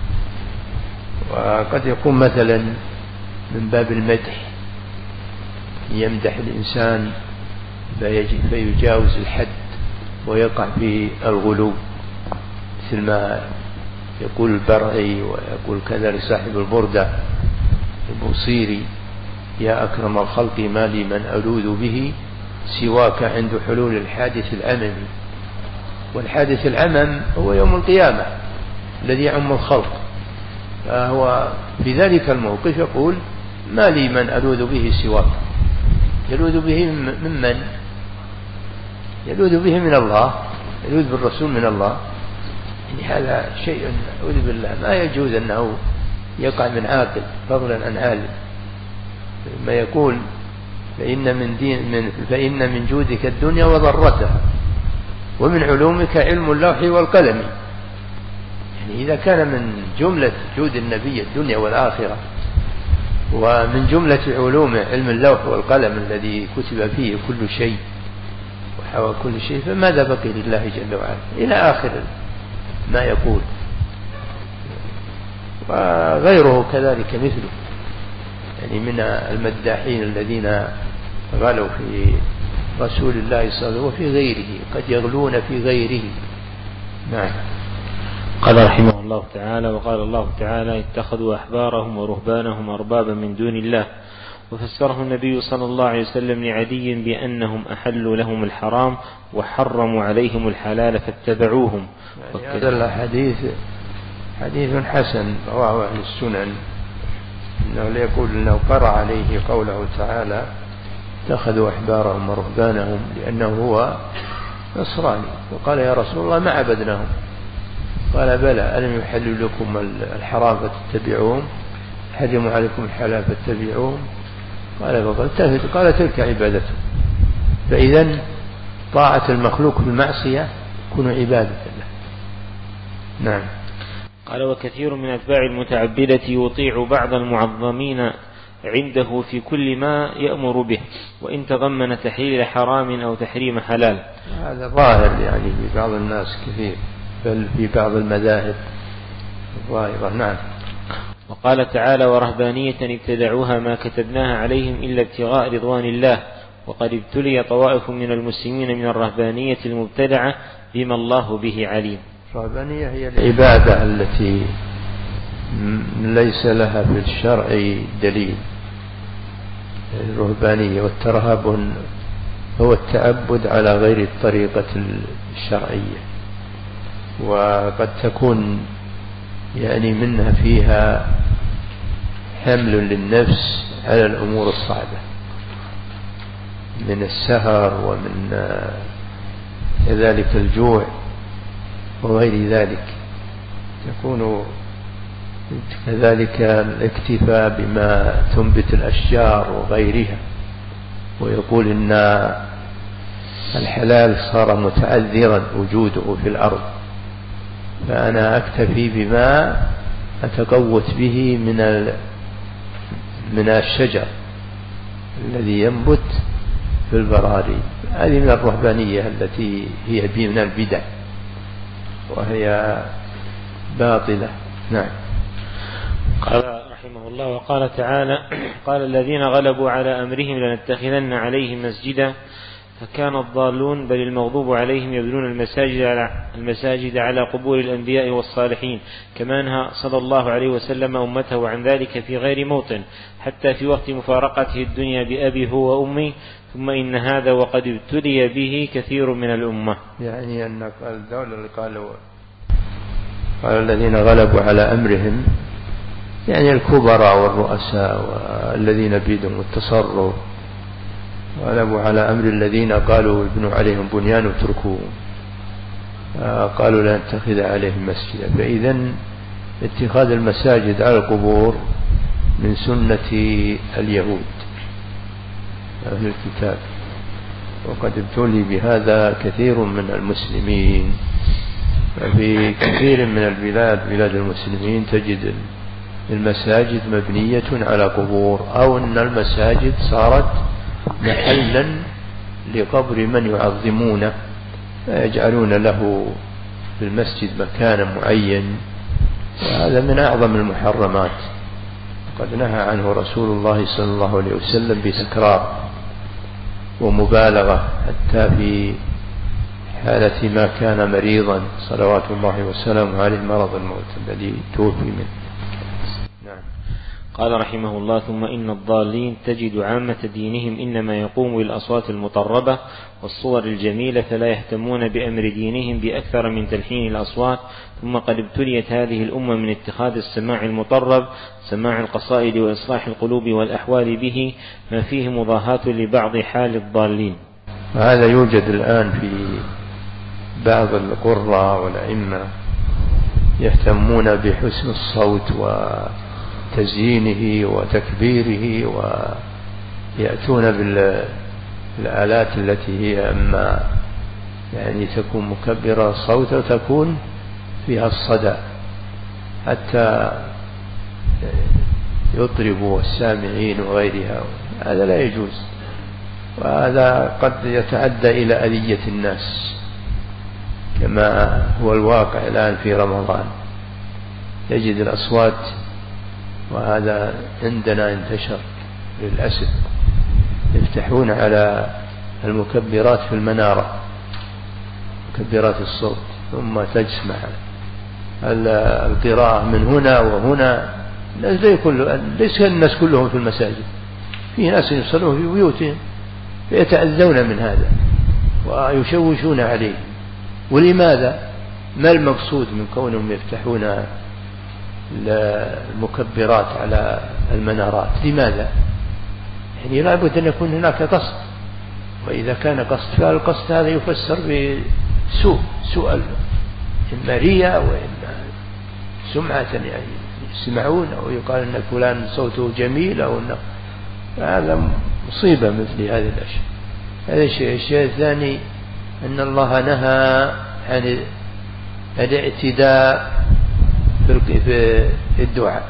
B: وقد يكون مثلا من باب المدح، يمدح الإنسان فيجاوز الحد ويقع في الغلو، مثل ما يقول البرعي ويقول كذا لصاحب البردة البوصيري: يا أكرم الخلق ما لي من ألوذ به سواك عند حلول الحادث الأمم. والحادث الأمم هو يوم القيامة الذي يعم الخلق، فهو في ذلك الموقف يقول: ما لي من ألوذ به سواك. يلوذ به ممن؟ يلوذ به من الله، يلوذ بالرسول من الله. يعني هذا شيء أعوذ بالله ما يجوز أنه يقع من عاقل فضلا عن عالم. ما يقول: فإن من جودك الدنيا وضرتها ومن علومك علم اللوح والقلم. يعني إذا كان من جملة جود النبي الدنيا والآخرة، ومن جملة علوم علم اللوح والقلم الذي كتب فيه كل شيء وحوى كل شيء، فماذا بقي لله جل وعلا؟ إلى آخر ما يقول. وغيره كذلك مثله، يعني من المداحين الذين غلوا في رسول الله صلى الله عليه وسلم وفي غيره، قد يغلون في غيره. نعم.
A: قال رحمه الله تعالى: وقال الله تعالى: اتخذوا أحبارهم ورهبانهم أربابا من دون الله. وفسره النبي صلى الله عليه وسلم لعدي بأنهم أحلوا لهم الحرام وحرموا عليهم الحلال فاتبعوهم.
B: يعني هذا الحديث حديث حسن رواه أهل السنن، إنه ليقول إنه قرأ عليه قوله تعالى: اتخذوا أحبارهم ورهبانهم، لأنه هو نصراني، وقال: يا رسول الله ما عبدناهم. قال: بلى، ألم يحلوا لكم الحرام فتتبعوهم، حرموا عليكم الحلال فاتبعوهم. قال: تلك عبادته. فإذا طاعة المخلوق بالمعصية تكون عبادة الله. نعم.
A: قال: وكثير من أتباع المتعبدة يطيع بعض المعظمين عنده في كل ما يأمر به، وإن تضمن تحليل حرام أو تحريم حلال.
B: هذا ظاهر يعني في بعض الناس كثير، بل في بعض المذاهب الظاهرة. نعم.
A: وقال تعالى: ورهبانية ابتدعوها ما كتبناها عليهم إلا ابتغاء رضوان الله، وقد ابتلي طوائف من المسلمين من الرهبانية المبتدعة بما الله به عليم.
B: الرهبانية هي العبادة التي ليس لها في الشرع دليل. الرهبانية والترهب هو التعبد على غير الطريقة الشرعية، وقد تكون يعني منها فيها حمل للنفس على الأمور الصعبة من السهر ومن كذلك الجوع وغير ذلك. تكون كذلك الاكتفاء بما تنبت الأشجار وغيرها، ويقول إن الحلال صار متعذرا وجوده في الأرض، فأنا أكتفي بما أتقوت به من الشجر الذي ينبت في البراري. هذه من الرهبانية التي هي من البدع وهي باطلة. نعم.
A: قال رحمه الله: وقال تعالى: قال الذين غلبوا على أمرهم لنتخذن عليهم مسجدا فكان الضالون بل المغضوب عليهم يبنون المساجد على قبور الأنبياء والصالحين، كما نهى صلى الله عليه وسلم أمته عن ذلك في غير موطن حتى في وقت مفارقته الدنيا بأبي هو وأمي، ثم إن هذا وقد ابتلي به كثير من الأمة.
B: يعني أن الدولة اللي قال الذين غلبوا على أمرهم، يعني الكبراء والرؤساء والذين بيدهم التصرف، غلبوا على أمر الذين قالوا ابنوا عليهم بنيان وتركوا، قالوا لا نتخذ عليهم مسجدا. فإذا اتخاذ المساجد على القبور من سنة اليهود أهل الكتاب، وقد ابتلي بهذا كثير من المسلمين. في كثير من بلاد المسلمين تجد المساجد مبنية على قبور، أو أن المساجد صارت محلا لقبر من يعظمونه، فيجعلون له في المسجد مكانا معين، وهذا من أعظم المحرمات، قد نهى عنه رسول الله صلى الله عليه وسلم بتكرار ومبالغة، حتى في حالة ما كان مريضا صلوات الله وسلامه عليه مرض الموت الذي توفي منه.
A: قال رحمه الله: ثم إن الضالين تجد عامة دينهم إنما يقوم بالأصوات المطربة والصور الجميلة، فلا يهتمون بأمر دينهم بأكثر من تلحين الأصوات. ثم قد ابتليت هذه الأمة من اتخاذ السماع المطرب سماع القصائد وإصلاح القلوب والأحوال به ما فيه مضاهاة لبعض حال الضالين.
B: وهذا يوجد الآن في بعض القراء والأئمة، يهتمون بحسن الصوت وتزيينه وتكبيره، ويأتون بالآلات التي هي أما يعني تكون مكبرة الصوت وتكون فيها الصدى حتى يطرب السامعين وغيرها. هذا لا يجوز، وهذا قد يتعدى إلى أذية الناس كما هو الواقع الآن في رمضان. يجد الأصوات، وهذا عندنا انتشر للأسف، يفتحون على المكبرات في المنارة، مكبرات الصوت، ثم تسمع القراءة من هنا وهنا. ليس الناس كلهم في المساجد، في ناس يصلون في بيوتهم فيتأذون من هذا ويشوشون عليه. ولماذا؟ ما المقصود من كونهم يفتحون المكبرات على المنارات؟ لماذا؟ يعني لابد أن يكون هناك قصد، وإذا كان قصد فالقصد هذا يفسر بسوء إما رياء وإما سمعة، يعني يسمعون أو يقال أن فلان صوته جميل، أو أن هذا مصيبة مثل هذه الأشياء. هذا الشيء الثاني أن الله نهى عن الاعتداء في الدعاء،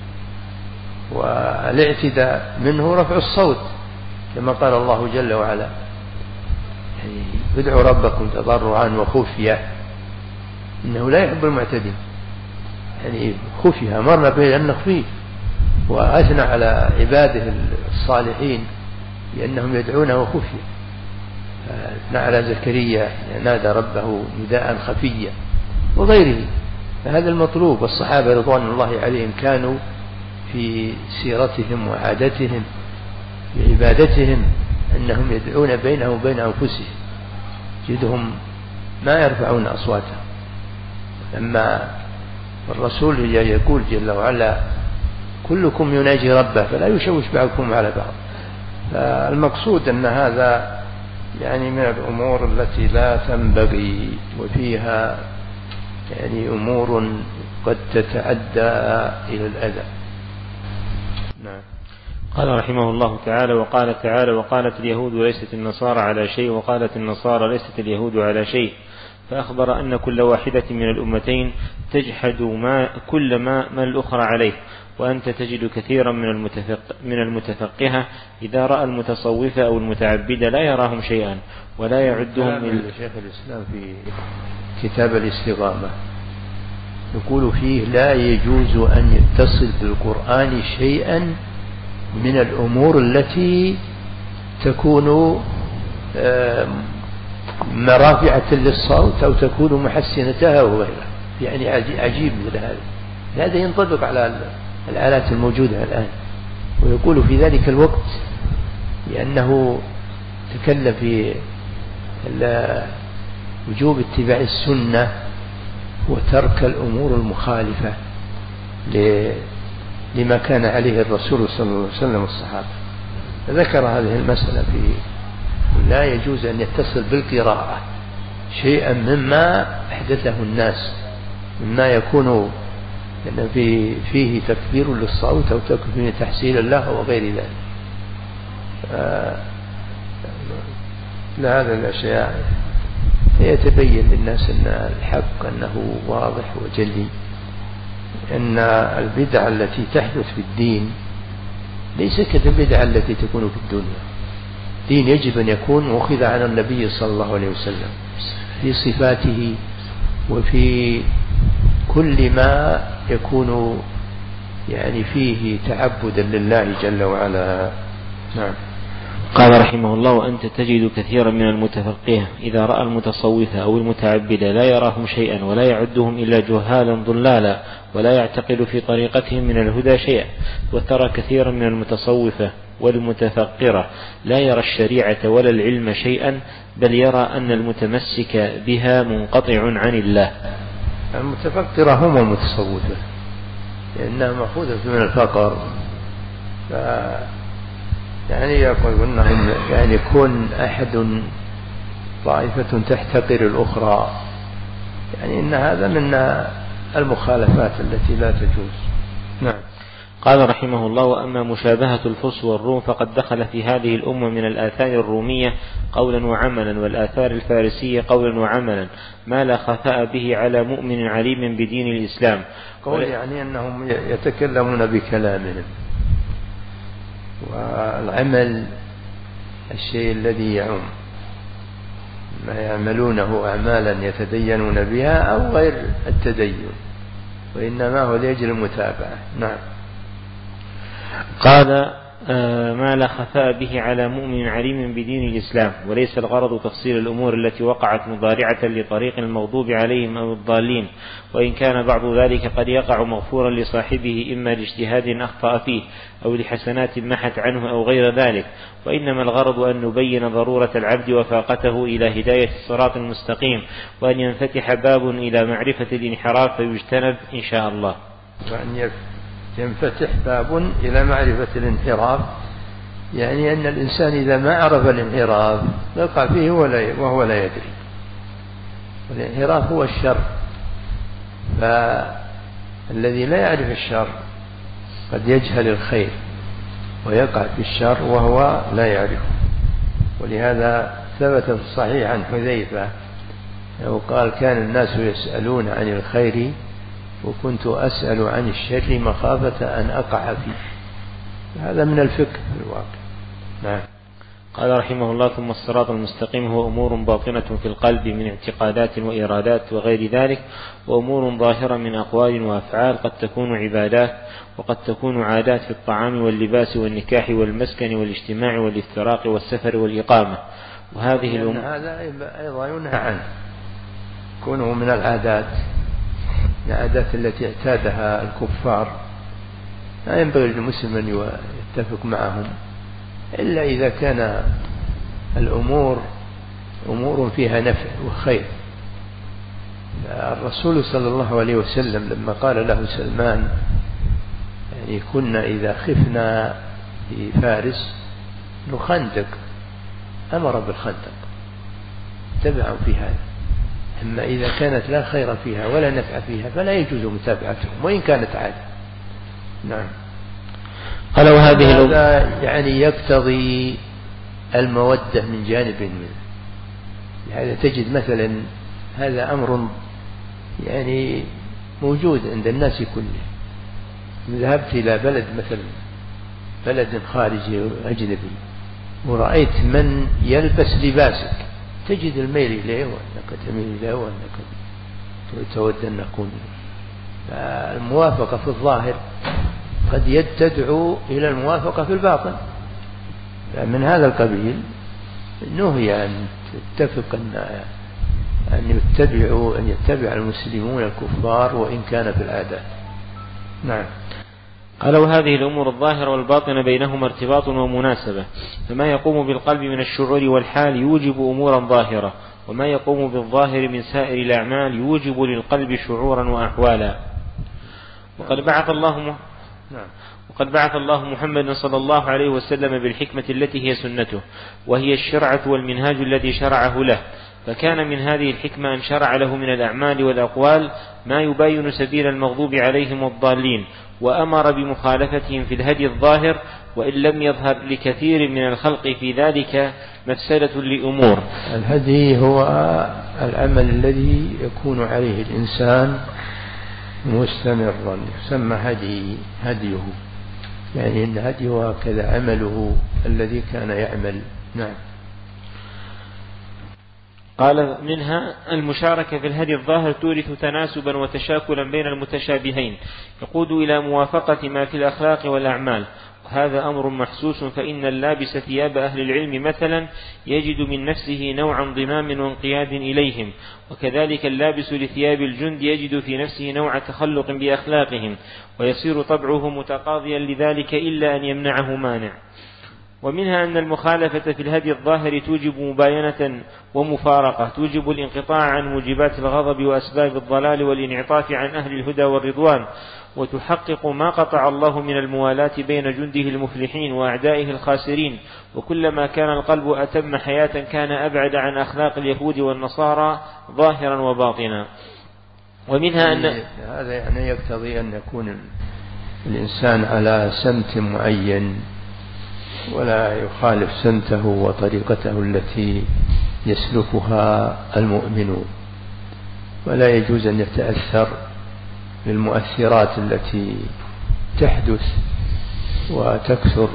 B: والاعتداء منه رفع الصوت، كما قال الله جل وعلا: يعني ادعوا ربكم تضرعا وخفية إنه لا يحب المعتدين. يعني خفية أمرنا به أن نخفيه، وأثنى على عباده الصالحين لأنهم يدعونه خفية. أثنى على زكريا نادى ربه نداء خفيا وغيره. فهذا المطلوب. والصحابة رضوان الله عليهم كانوا في سيرتهم وعادتهم وعبادتهم أنهم يدعون بينهم وبين أنفسهم، جدهم ما يرفعون أصواتهم. لما الرسول يقول جل وعلا: كلكم يناجي ربه فلا يشوش بعضكم على بعض. فالمقصود أن هذا يعني من الأمور التي لا تنبغي، وفيها يعني أمور قد تتعدى إلى الأذى.
A: نعم. قال رحمه الله تعالى: وقال تعالى: وقالت اليهود ليست النصارى على شيء، وقالت النصارى ليست اليهود على شيء. فأخبر أن كل واحدة من الأمتين تجحد كل ما الأخرى عليه. وأنت تجد كثيرا من المتفقهة إذا رأى المتصوفة أو المتعبدة لا يراهم شيئا ولا يعدهم
B: من شيخ الإسلام في كتاب الاستقامة، يقول فيه لا يجوز أن يتصل بالقرآن شيئا من الأمور التي تكون مرافعة للصوت أو تكون محسنتها وغيرها. يعني عجيب مثل هذا ينطبق على الآلات الموجودة الآن. ويقول في ذلك الوقت لأنه تكلم في وجوب اتباع السنة وترك الأمور المخالفة لما كان عليه الرسول صلى الله عليه وسلم والصحابة. ذكر هذه المسألة في لا يجوز أن يتصل بالقراءة شيئا مما أحدثه الناس مما يكون فيه تكبير للصوت أو تكبير تحسين له وغير ذلك. لهذا الأشياء يتبين للناس أن الحق أنه واضح وجلي، أن البدع التي تحدث في الدين ليس كالبدع التي تكون في الدنيا. دين يجب أن يكون مؤخذ عن النبي صلى الله عليه وسلم في صفاته وفي كل ما يكون يعني فيه تعبدا لله جل وعلا. نعم.
A: قال رحمه الله: وأنت تجد كثيرا من المتفقهة إذا رأى المتصوفة أو المتعبدة لا يراهم شيئا ولا يعدهم إلا جهالا ضلالا ولا يعتقد في طريقتهم من الهدى شيئا، وترى كثيرا من المتصوفة والمتفقرة لا يرى الشريعة ولا العلم شيئا، بل يرى أن المتمسك بها منقطع عن الله.
B: المتفقرة هم المتصوفة لأنها مأخوذة من الفقر، يعني يقول أنهم يعني يكون أحد طائفة تحتقر الأخرى، يعني إن هذا من المخالفات التي لا تجوز. نعم.
A: قال رحمه الله: وأما مشابهة الفرس والروم فقد دخل في هذه الأمة من الآثار الرومية قولا وعملا، والآثار الفارسية قولا وعملا، ما لا خفاء به على مؤمن عليم بدين الإسلام.
B: قول يعني أنهم يتكلمون بكلامهم، والعمل الشيء الذي يعم ما يعملونه أعمالا يتدينون بها أو غير التدين، وإنما هو لأجل المتابعة. نعم.
A: قال: ما لا خفاء به على مؤمن عليم بدين الإسلام، وليس الغرض تفصيل الأمور التي وقعت مضارعة لطريق المغضوب عليهم أو الضالين، وإن كان بعض ذلك قد يقع مغفورا لصاحبه إما لاجتهاد أخطأ فيه أو لحسنات محت عنه أو غير ذلك، وإنما الغرض أن نبين ضرورة العبد وفاقته إلى هداية الصراط المستقيم، وأن ينفتح باب إلى معرفة الانحراف فيجتنب إن شاء الله.
B: وأن ينفتح باب إلى معرفة الانحراف، يعني أن الإنسان إذا ما عرف الانحراف يقع فيه وهو لا يدري. والانحراف هو الشر، فالذي لا يعرف الشر قد يجهل الخير ويقع في الشر وهو لا يعرفه. ولهذا ثبت في الصحيح عن حذيفة أنه قال: كان الناس يسألون عن الخير وكنت أسأل عن الشر مخافة أن أقع فيه. هذا من الفقه في الواقع. نعم.
A: قال رحمه الله: ثم الصراط المستقيم هو أمور باطنة في القلب من اعتقادات وإرادات وغير ذلك، وأمور ظاهرة من أقوال وأفعال قد تكون عبادات وقد تكون عادات في الطعام واللباس والنكاح والمسكن والاجتماع والافتراق والسفر والإقامة. وهذه الأمور
B: هذا أيضا ينهى عنه، كونه من العادات التي اعتادها الكفار. لا ينبغي للمسلم أن يتفق معهم إلا إذا كان الأمور أمور فيها نفع وخير. الرسول صلى الله عليه وسلم لما قال له سلمان: يعني كنا إذا خفنا في فارس نخندق، أمر بالخندق، تبعوا في هذا. أما إذا كانت لا خير فيها ولا نفع فيها فلا يجوز متابعتهم وإن كانت عادة. نعم.
A: قال: وهذه
B: هذا يعني يقتضي المودة من جانب منه. يعني تجد مثلا هذا أمر يعني موجود عند الناس كله. ذهبت إلى بلد مثلا بلد خارجي أجنبي ورأيت من يلبس لباسك، تجد الميل إليه وأنك تميل إليه وأنك تود أن نكون. الموافقة في الظاهر قد تدعو إلى الموافقة في الباطن، فمن هذا القبيل نهي أن تتفق أن يتبع المسلمون الكفار وإن كان في العادات. نعم.
A: قال: وهذه الأمور الظاهرة والباطنة بينهما ارتباط ومناسبة، فما يقوم بالقلب من الشعور والحال يوجب أمورا ظاهرة، وما يقوم بالظاهر من سائر الأعمال يوجب للقلب شعورا وأحوالا. وقد بعث الله محمد صلى الله عليه وسلم بالحكمة التي هي سنته، وهي الشرعة والمنهاج الذي شرعه له، فكان من هذه الحكمة أن شرع له من الأعمال والأقوال ما يباين سبيل المغضوب عليهم والضالين، وأمر بمخالفتهم في الهدي الظاهر، وإن لم يظهر لكثير من الخلق في ذلك مفسدة لأمور.
B: الهدي هو العمل الذي يكون عليه الإنسان مستمرا، يسمى هديه، يعني إن هديه هكذا عمله الذي كان يعمل. نعم.
A: قال: منها المشاركة في الهدي الظاهر تورث تناسبا وتشاكلا بين المتشابهين، يقود إلى موافقة ما في الأخلاق والأعمال، وهذا أمر محسوس، فإن اللابس ثياب أهل العلم مثلا يجد من نفسه نوع انضمام وانقياد إليهم، وكذلك اللابس لثياب الجند يجد في نفسه نوع تخلق بأخلاقهم، ويصير طبعه متقاضيا لذلك إلا أن يمنعه مانع. ومنها أن المخالفة في الهدي الظاهر توجب مباينة ومفارقة، توجب الانقطاع عن موجبات الغضب وأسباب الضلال والانعطاف عن أهل الهدى والرضوان، وتحقق ما قطع الله من الموالاة بين جنده المفلحين وأعدائه الخاسرين، وكلما كان القلب أتم حياة كان أبعد عن أخلاق اليهود والنصارى ظاهرا وباطنا. ومنها أن
B: هذا يعني يقتضي أن يكون الإنسان على سمت معين ولا يخالف سمته وطريقته التي يسلكها المؤمنون، ولا يجوز أن يتأثر بالمؤثرات التي تحدث وتكثر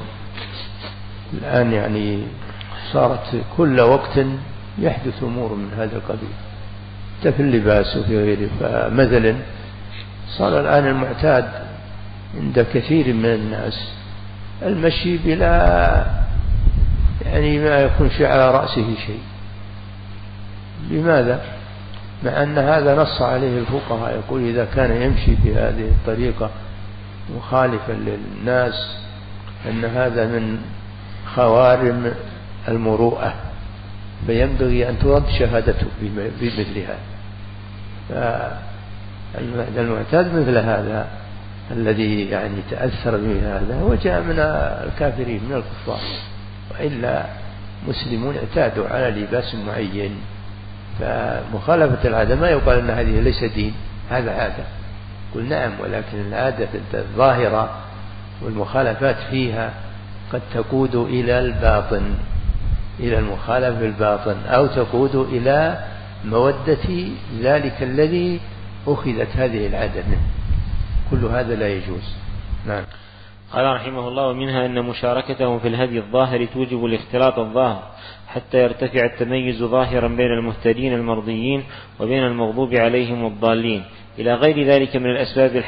B: الآن، يعني صارت كل وقت يحدث أمور من هذا القبيل في اللباس وفي غيره. فمثلا صار الآن المعتاد عند كثير من الناس المشي بلا يعني ما يكون على رأسه شيء. لماذا؟ مع أن هذا نص عليه الفقهاء، يقول إذا كان يمشي بهذه الطريقة مخالفا للناس أن هذا من خوارم المروءة، فينبغي أن ترد شهادته بمثل هذا. فالمعتاد مثل هذا الذي يعني تأثر بهذا وجاء من الكافرين من الكفار، وإلا مسلمون اعتادوا على لباس معين، فمخالفة العادة ما يقال أن هذه ليس دين، هذا عادة. قل نعم، ولكن العادة الظاهرة والمخالفات فيها قد تقود إلى الباطن، إلى المخالفة في الباطن، أو تقود إلى مودة ذلك الذي أخذت هذه العادة منه. كل هذا لا يجوز. نعم.
A: قال رحمه الله: ومنها أن مشاركتهم في الهدي الظاهر توجب الاختلاط الظاهر حتى يرتفع التميز ظاهرا بين المهتدين المرضيين وبين المغضوب عليهم والضالين، إلى غير ذلك من الأسباب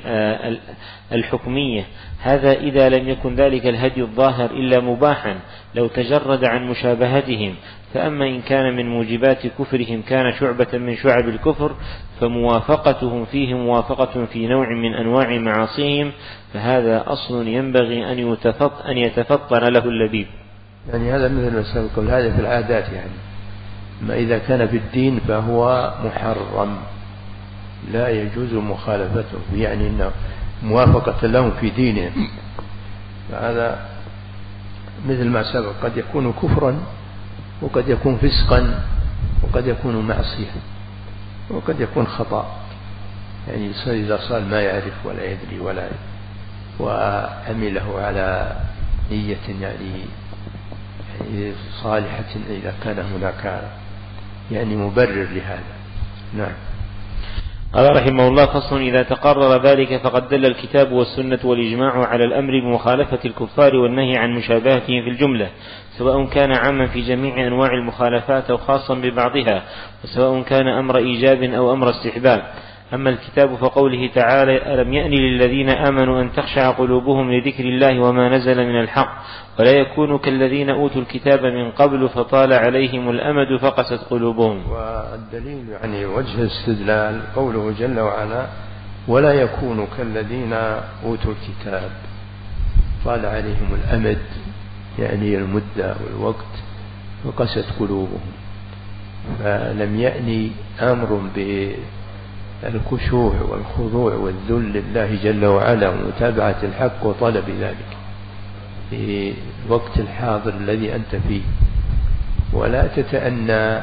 A: الحكمية. هذا إذا لم يكن ذلك الهدي الظاهر إلا مباحا لو تجرد عن مشابهتهم، فأما إن كان من موجبات كفرهم كان شعبة من شعب الكفر، فموافقتهم فيه موافقة في نوع من أنواع معاصيهم، فهذا أصل ينبغي أن يتفطن له اللبيب.
B: يعني هذا مثل ما سبق، هذا في العادات، يعني ما إذا كان في الدين فهو محرم لا يجوز مخالفته، يعني أنه موافقة لهم في دينهم. فهذا مثل ما سبق، قد يكون كفرا وقد يكون فسقا وقد يكون معصية وقد يكون خطأ، يعني إذا صار ما يعرف ولا يدري وعمله على نية يعني صالحة إذا كان هناك يعني مبرر لهذا. نعم.
A: قال رحمه الله: فصل: إذا تقرر ذلك فقد دل الكتاب والسنة والإجماع على الأمر بمخالفة الكفار والنهي عن مشابهتهم في الجملة، سواء كان عاما في جميع أنواع المخالفات أو خاصا ببعضها، وسواء كان أمر إيجاب أو أمر استحباب. أما الكتاب فقوله تعالى: ألم يأن للذين آمنوا أن تخشع قلوبهم لذكر الله وما نزل من الحق ولا يكونوا كالذين أوتوا الكتاب من قبل فطال عليهم الأمد فقست قلوبهم.
B: والدليل يعني وجه الاستدلال قوله جل وعلا: ولا يكونوا كالذين أوتوا الكتاب، طال عليهم الأمد يعني المدة والوقت فقست قلوبهم. فلم يأني أمر بالخشوع والخضوع والذل لله جل وعلا ومتابعة الحق وطلب ذلك في وقت الحاضر الذي أنت فيه، ولا تتأنى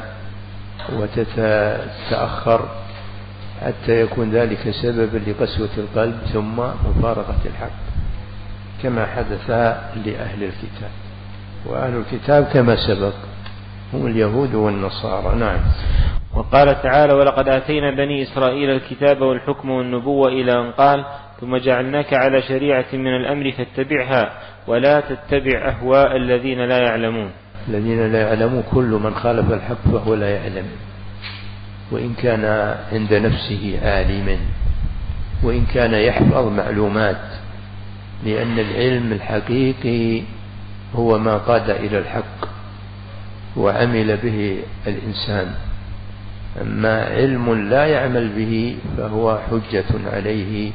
B: وتتأخر حتى يكون ذلك سببا لقسوة القلب ثم مفارقة الحق، كما حدث لأهل الكتاب. وأهل الكتاب كما سبق هم اليهود والنصارى. نعم.
A: وقال تعالى: ولقد آتينا بني إسرائيل الكتاب والحكم والنبوة، إلى أن قال: ثم جعلناك على شريعة من الأمر فاتبعها ولا تتبع أهواء الذين لا يعلمون.
B: الذين لا يعلمون كل من خالف الحق فهو لا يعلم، وإن كان عند نفسه عالما، وإن كان يحفظ معلومات، لأن العلم الحقيقي هو ما قاد إلى الحق وعمل به الإنسان. أما علم لا يعمل به فهو حجة عليه،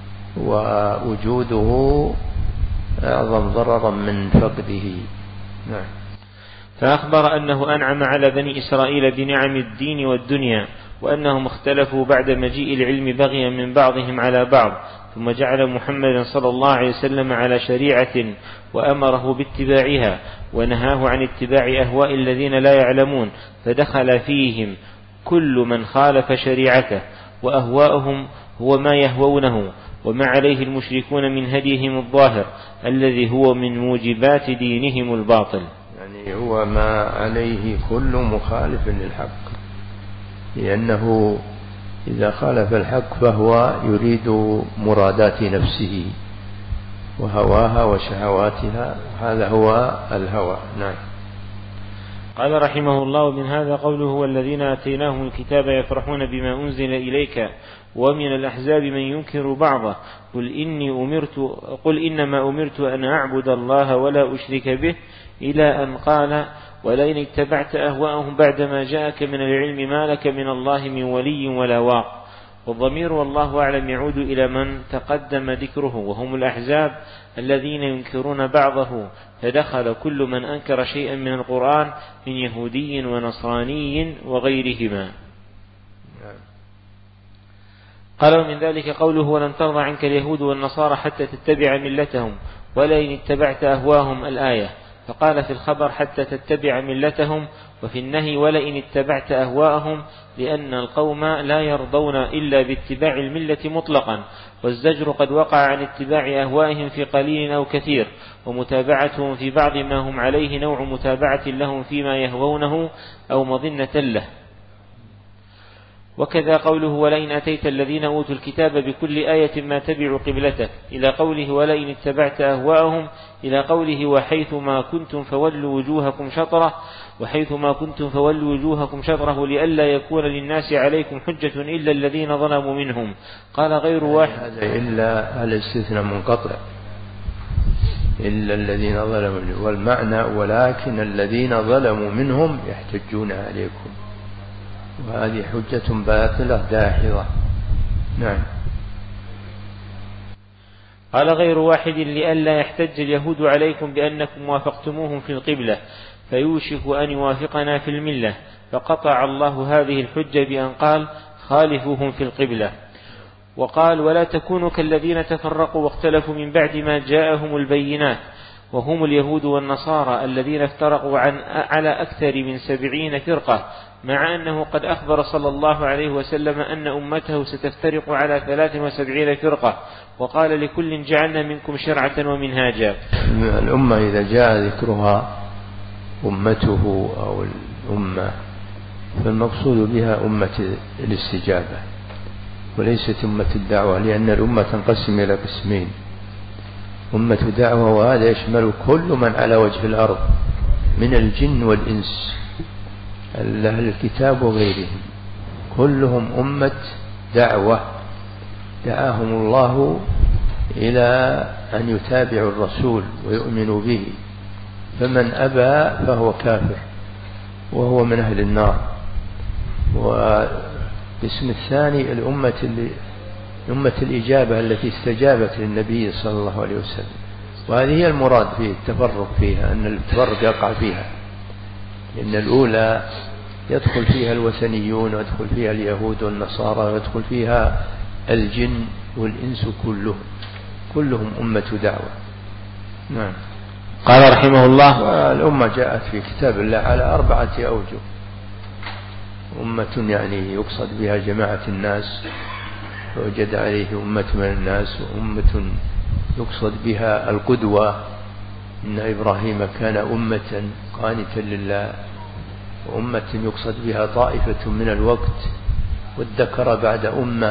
B: ووجوده أعظم ضررا من فقده. نعم.
A: فأخبر أنه أنعم على بني إسرائيل بنعم الدين والدنيا، وأنهم اختلفوا بعد مجيء العلم بغيا من بعضهم على بعض، ثم جعل محمدا صلى الله عليه وسلم على شريعة وأمره باتباعها ونهاه عن اتباع أهواء الذين لا يعلمون، فدخل فيهم كل من خالف شريعته، وأهواءهم هو ما يهوونه وما عليه المشركون من هديهم الظاهر الذي هو من موجبات دينهم الباطل.
B: يعني هو ما عليه كل مخالف للحق، لأنه إذا خالف الحق فهو يريد مرادات نفسه وهواها وشهواتها، هذا هو الهوى. نعم.
A: قال رحمه الله: من هذا قوله: والذين آتيناهم الكتاب يفرحون بما أنزل إليك ومن الأحزاب من ينكر بعضه قل إنما أمرت أن أعبد الله ولا أشرك به، إلى أن قال: ولئن اتبعت أهواءهم بعدما جاءك من العلم ما لك من الله من ولي ولا واق. والضمير والله أعلم يعود إلى من تقدم ذكره، وهم الأحزاب الذين ينكرون بعضه، فدخل كل من أنكر شيئا من القرآن من يهودي ونصراني وغيرهما. قال: ومن ذلك قوله: ولن ترضى عنك اليهود والنصارى حتى تتبع ملتهم ولئن اتبعت أهواهم، الآية. فقال في الخبر: حتى تتبع ملتهم، وفي النهي: ولئن اتبعت أهواءهم، لأن القوم لا يرضون إلا باتباع الملة مطلقا، والزجر قد وقع عن اتباع أهوائهم في قليل أو كثير، ومتابعتهم في بعض ما هم عليه نوع متابعة لهم فيما يهوونه أو مظنة له. وكذا قوله: ولئن أتيت الذين أوتوا الكتاب بكل آية ما تبعوا قبلتك، إلى قوله: ولئن اتبعت أهواءهم، إلى قوله: وحيث ما كنتم فولوا وجوهكم شطره لئلا يكون للناس عليكم حجة إلا الذين ظلموا منهم. قال غير واحد.
B: هذا إلا الاستثناء منقطع، إلا الذين ظلموا منهم، والمعنى: ولكن الذين ظلموا منهم يحتجون عليكم، وهذه حجة باطلة داحضة. نعم.
A: قال غير واحد: لئلا يحتج اليهود عليكم بأنكم وافقتموهم في القبلة فيوشك أن يوافقنا في الملة، فقطع الله هذه الحجة بأن قال: خالفوهم في القبلة. وقال: ولا تكونوا كالذين تفرقوا واختلفوا من بعد ما جاءهم البينات، وهم اليهود والنصارى الذين افترقوا على أكثر من 70 فرقة، مع أنه قد أخبر صلى الله عليه وسلم أن أمته ستفترق على 73 فرقة، وقال: لكل جعلنا منكم شرعة ومنهاجا.
B: الأمة إذا جاء ذكرها أمته أو الأمة فالمقصود بها أمة الاستجابة وليست أمة الدعوة، لأن الأمة تنقسم إلى قسمين: أمة دعوة، وهذا يشمل كل من على وجه الأرض من الجن والإنس، أهل الكتاب وغيرهم، كلهم أمة دعوة دعاهم الله إلى أن يتابعوا الرسول ويؤمنوا به، فمن أبى فهو كافر وهو من أهل النار. والاسم الثاني أمة الإجابة التي استجابت للنبي صلى الله عليه وسلم، وهذه هي المراد فيه التفرق فيها، أن التفرق يقع فيها، لأن الأولى يدخل فيها الوثنيون ويدخل فيها اليهود والنصارى ويدخل فيها الجن والإنس كلهم أمة دعوة. نعم.
A: قال رحمه الله:
B: والأمة جاءت في كتاب الله على 4 أوجه. أمة يعني يقصد بها جماعة الناس ووجد عليه أمة من الناس، وأمة يقصد بها القدوة، إن إبراهيم كان أمة قانتا لله، وأمة يقصد بها طائفة من الوقت والذكر بعد أمة،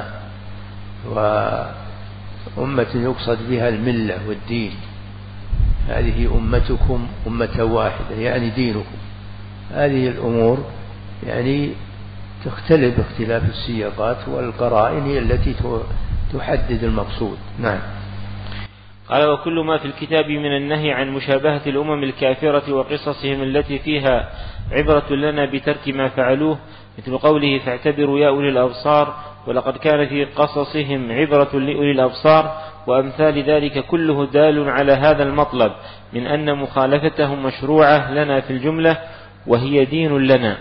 B: وأمة يقصد بها الملة والدين. هذه أمتكم أمة واحدة يعني دينكم. هذه الأمور يعني تختلف اختلاف السياقات، والقرائن هي التي تحدد المقصود. نعم.
A: قال: وكل ما في الكتاب من النهي عن مشابهة الأمم الكافرة وقصصهم التي فيها عبرة لنا بترك ما فعلوه، مثل قوله: فاعتبروا يا أولي الأبصار، ولقد كان في قصصهم عبرة لأولي الأبصار، وأمثال ذلك كله دال على هذا المطلب من أن مخالفتهم مشروعة لنا في الجملة وهي دين لنا.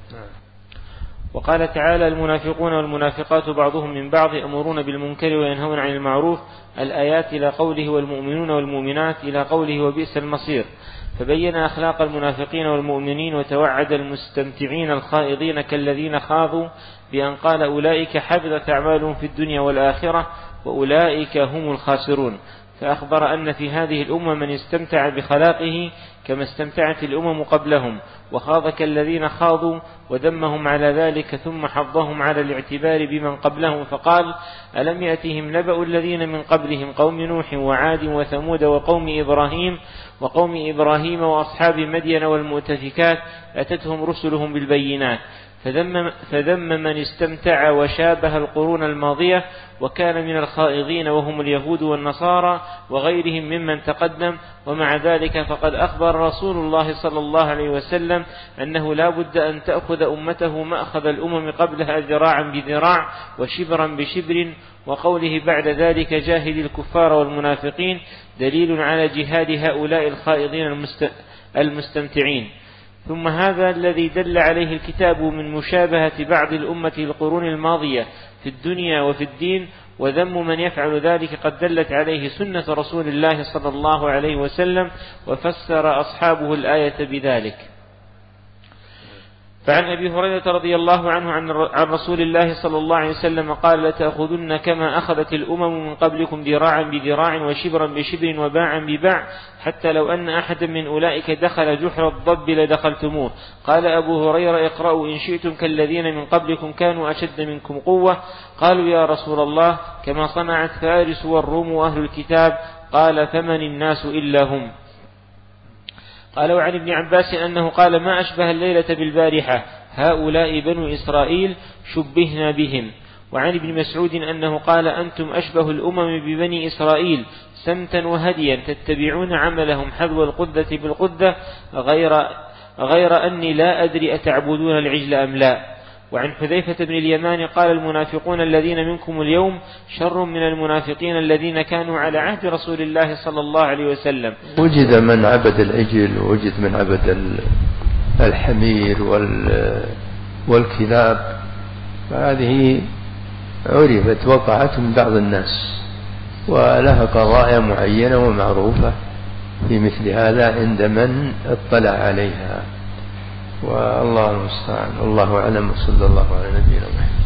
A: وقال تعالى: المنافقون والمنافقات بعضهم من بعض يأمرون بالمنكر وينهون عن المعروف، الآيات إلى قوله: والمؤمنون والمؤمنات إلى قوله: وبئس المصير. فبين أخلاق المنافقين والمؤمنين، وتوعد المستمتعين الخائضين كالذين خاضوا بأن قال: أولئك حبطت أعمالهم في الدنيا والآخرة وأولئك هم الخاسرون. فأخبر أن في هذه الأمة من استمتع بخلاقه كما استمتعت الأمم قبلهم، وخاض كالذين خاضوا، وذمهم على ذلك، ثم حضهم على الاعتبار بمن قبلهم، فقال: ألم يأتهم نبأ الذين من قبلهم قوم نوح وعاد وثمود وقوم إبراهيم وأصحاب مدين والمؤتفكات، أتتهم رسلهم بالبينات. فذم من استمتع وشابه القرون الماضية وكان من الخائضين، وهم اليهود والنصارى وغيرهم ممن تقدم. ومع ذلك فقد أخبر رسول الله صلى الله عليه وسلم أنه لا بد أن تأخذ أمته مأخذ الأمم قبلها ذراعا بذراع وشبرا بشبر. وقوله بعد ذلك: جاهد الكفار والمنافقين، دليل على جهاد هؤلاء الخائضين المستمتعين. ثم هذا الذي دل عليه الكتاب من مشابهة بعض الأمة القرون الماضية في الدنيا وفي الدين، وذم من يفعل ذلك قد دلت عليه سنة رسول الله صلى الله عليه وسلم، وفسر أصحابه الآية بذلك. فعن أبي هريرة رضي الله عنه عن رسول الله صلى الله عليه وسلم قال: لتأخذن كما أخذت الأمم من قبلكم ذراعا بذراع وشبرا بشبر وباعا بباع، حتى لو أن أحدا من أولئك دخل جحر الضب لدخلتموه. قال أبو هريرة: اقرأوا إن شئتم كالذين من قبلكم كانوا أشد منكم قوة. قالوا: يا رسول الله، كما صنعت فارس والروم وأهل الكتاب. قال: فمن الناس إلا هم. قال: وعن ابن عباس أنه قال: ما أشبه الليلة بالبارحة، هؤلاء بنو إسرائيل شبهنا بهم. وعن ابن مسعود أنه قال: أنتم أشبه الأمم ببني إسرائيل سمتا وهديا، تتبعون عملهم حذو القدة بالقدة، غير أني لا أدري أتعبدون العجل أم لا. وعن حذيفة بن اليمان قال: المنافقون الذين منكم اليوم شر من المنافقين الذين كانوا على عهد رسول الله صلى الله عليه وسلم.
B: وجد من عبد العجل، ووجد من عبد الحمير والكلاب، فهذه عرفت وقعت من بعض الناس، ولها قضايا معينة ومعروفة في مثل هذا عند من اطلع عليها، والله المستعان. الله أعلم، وصلى الله على نبينا محمد.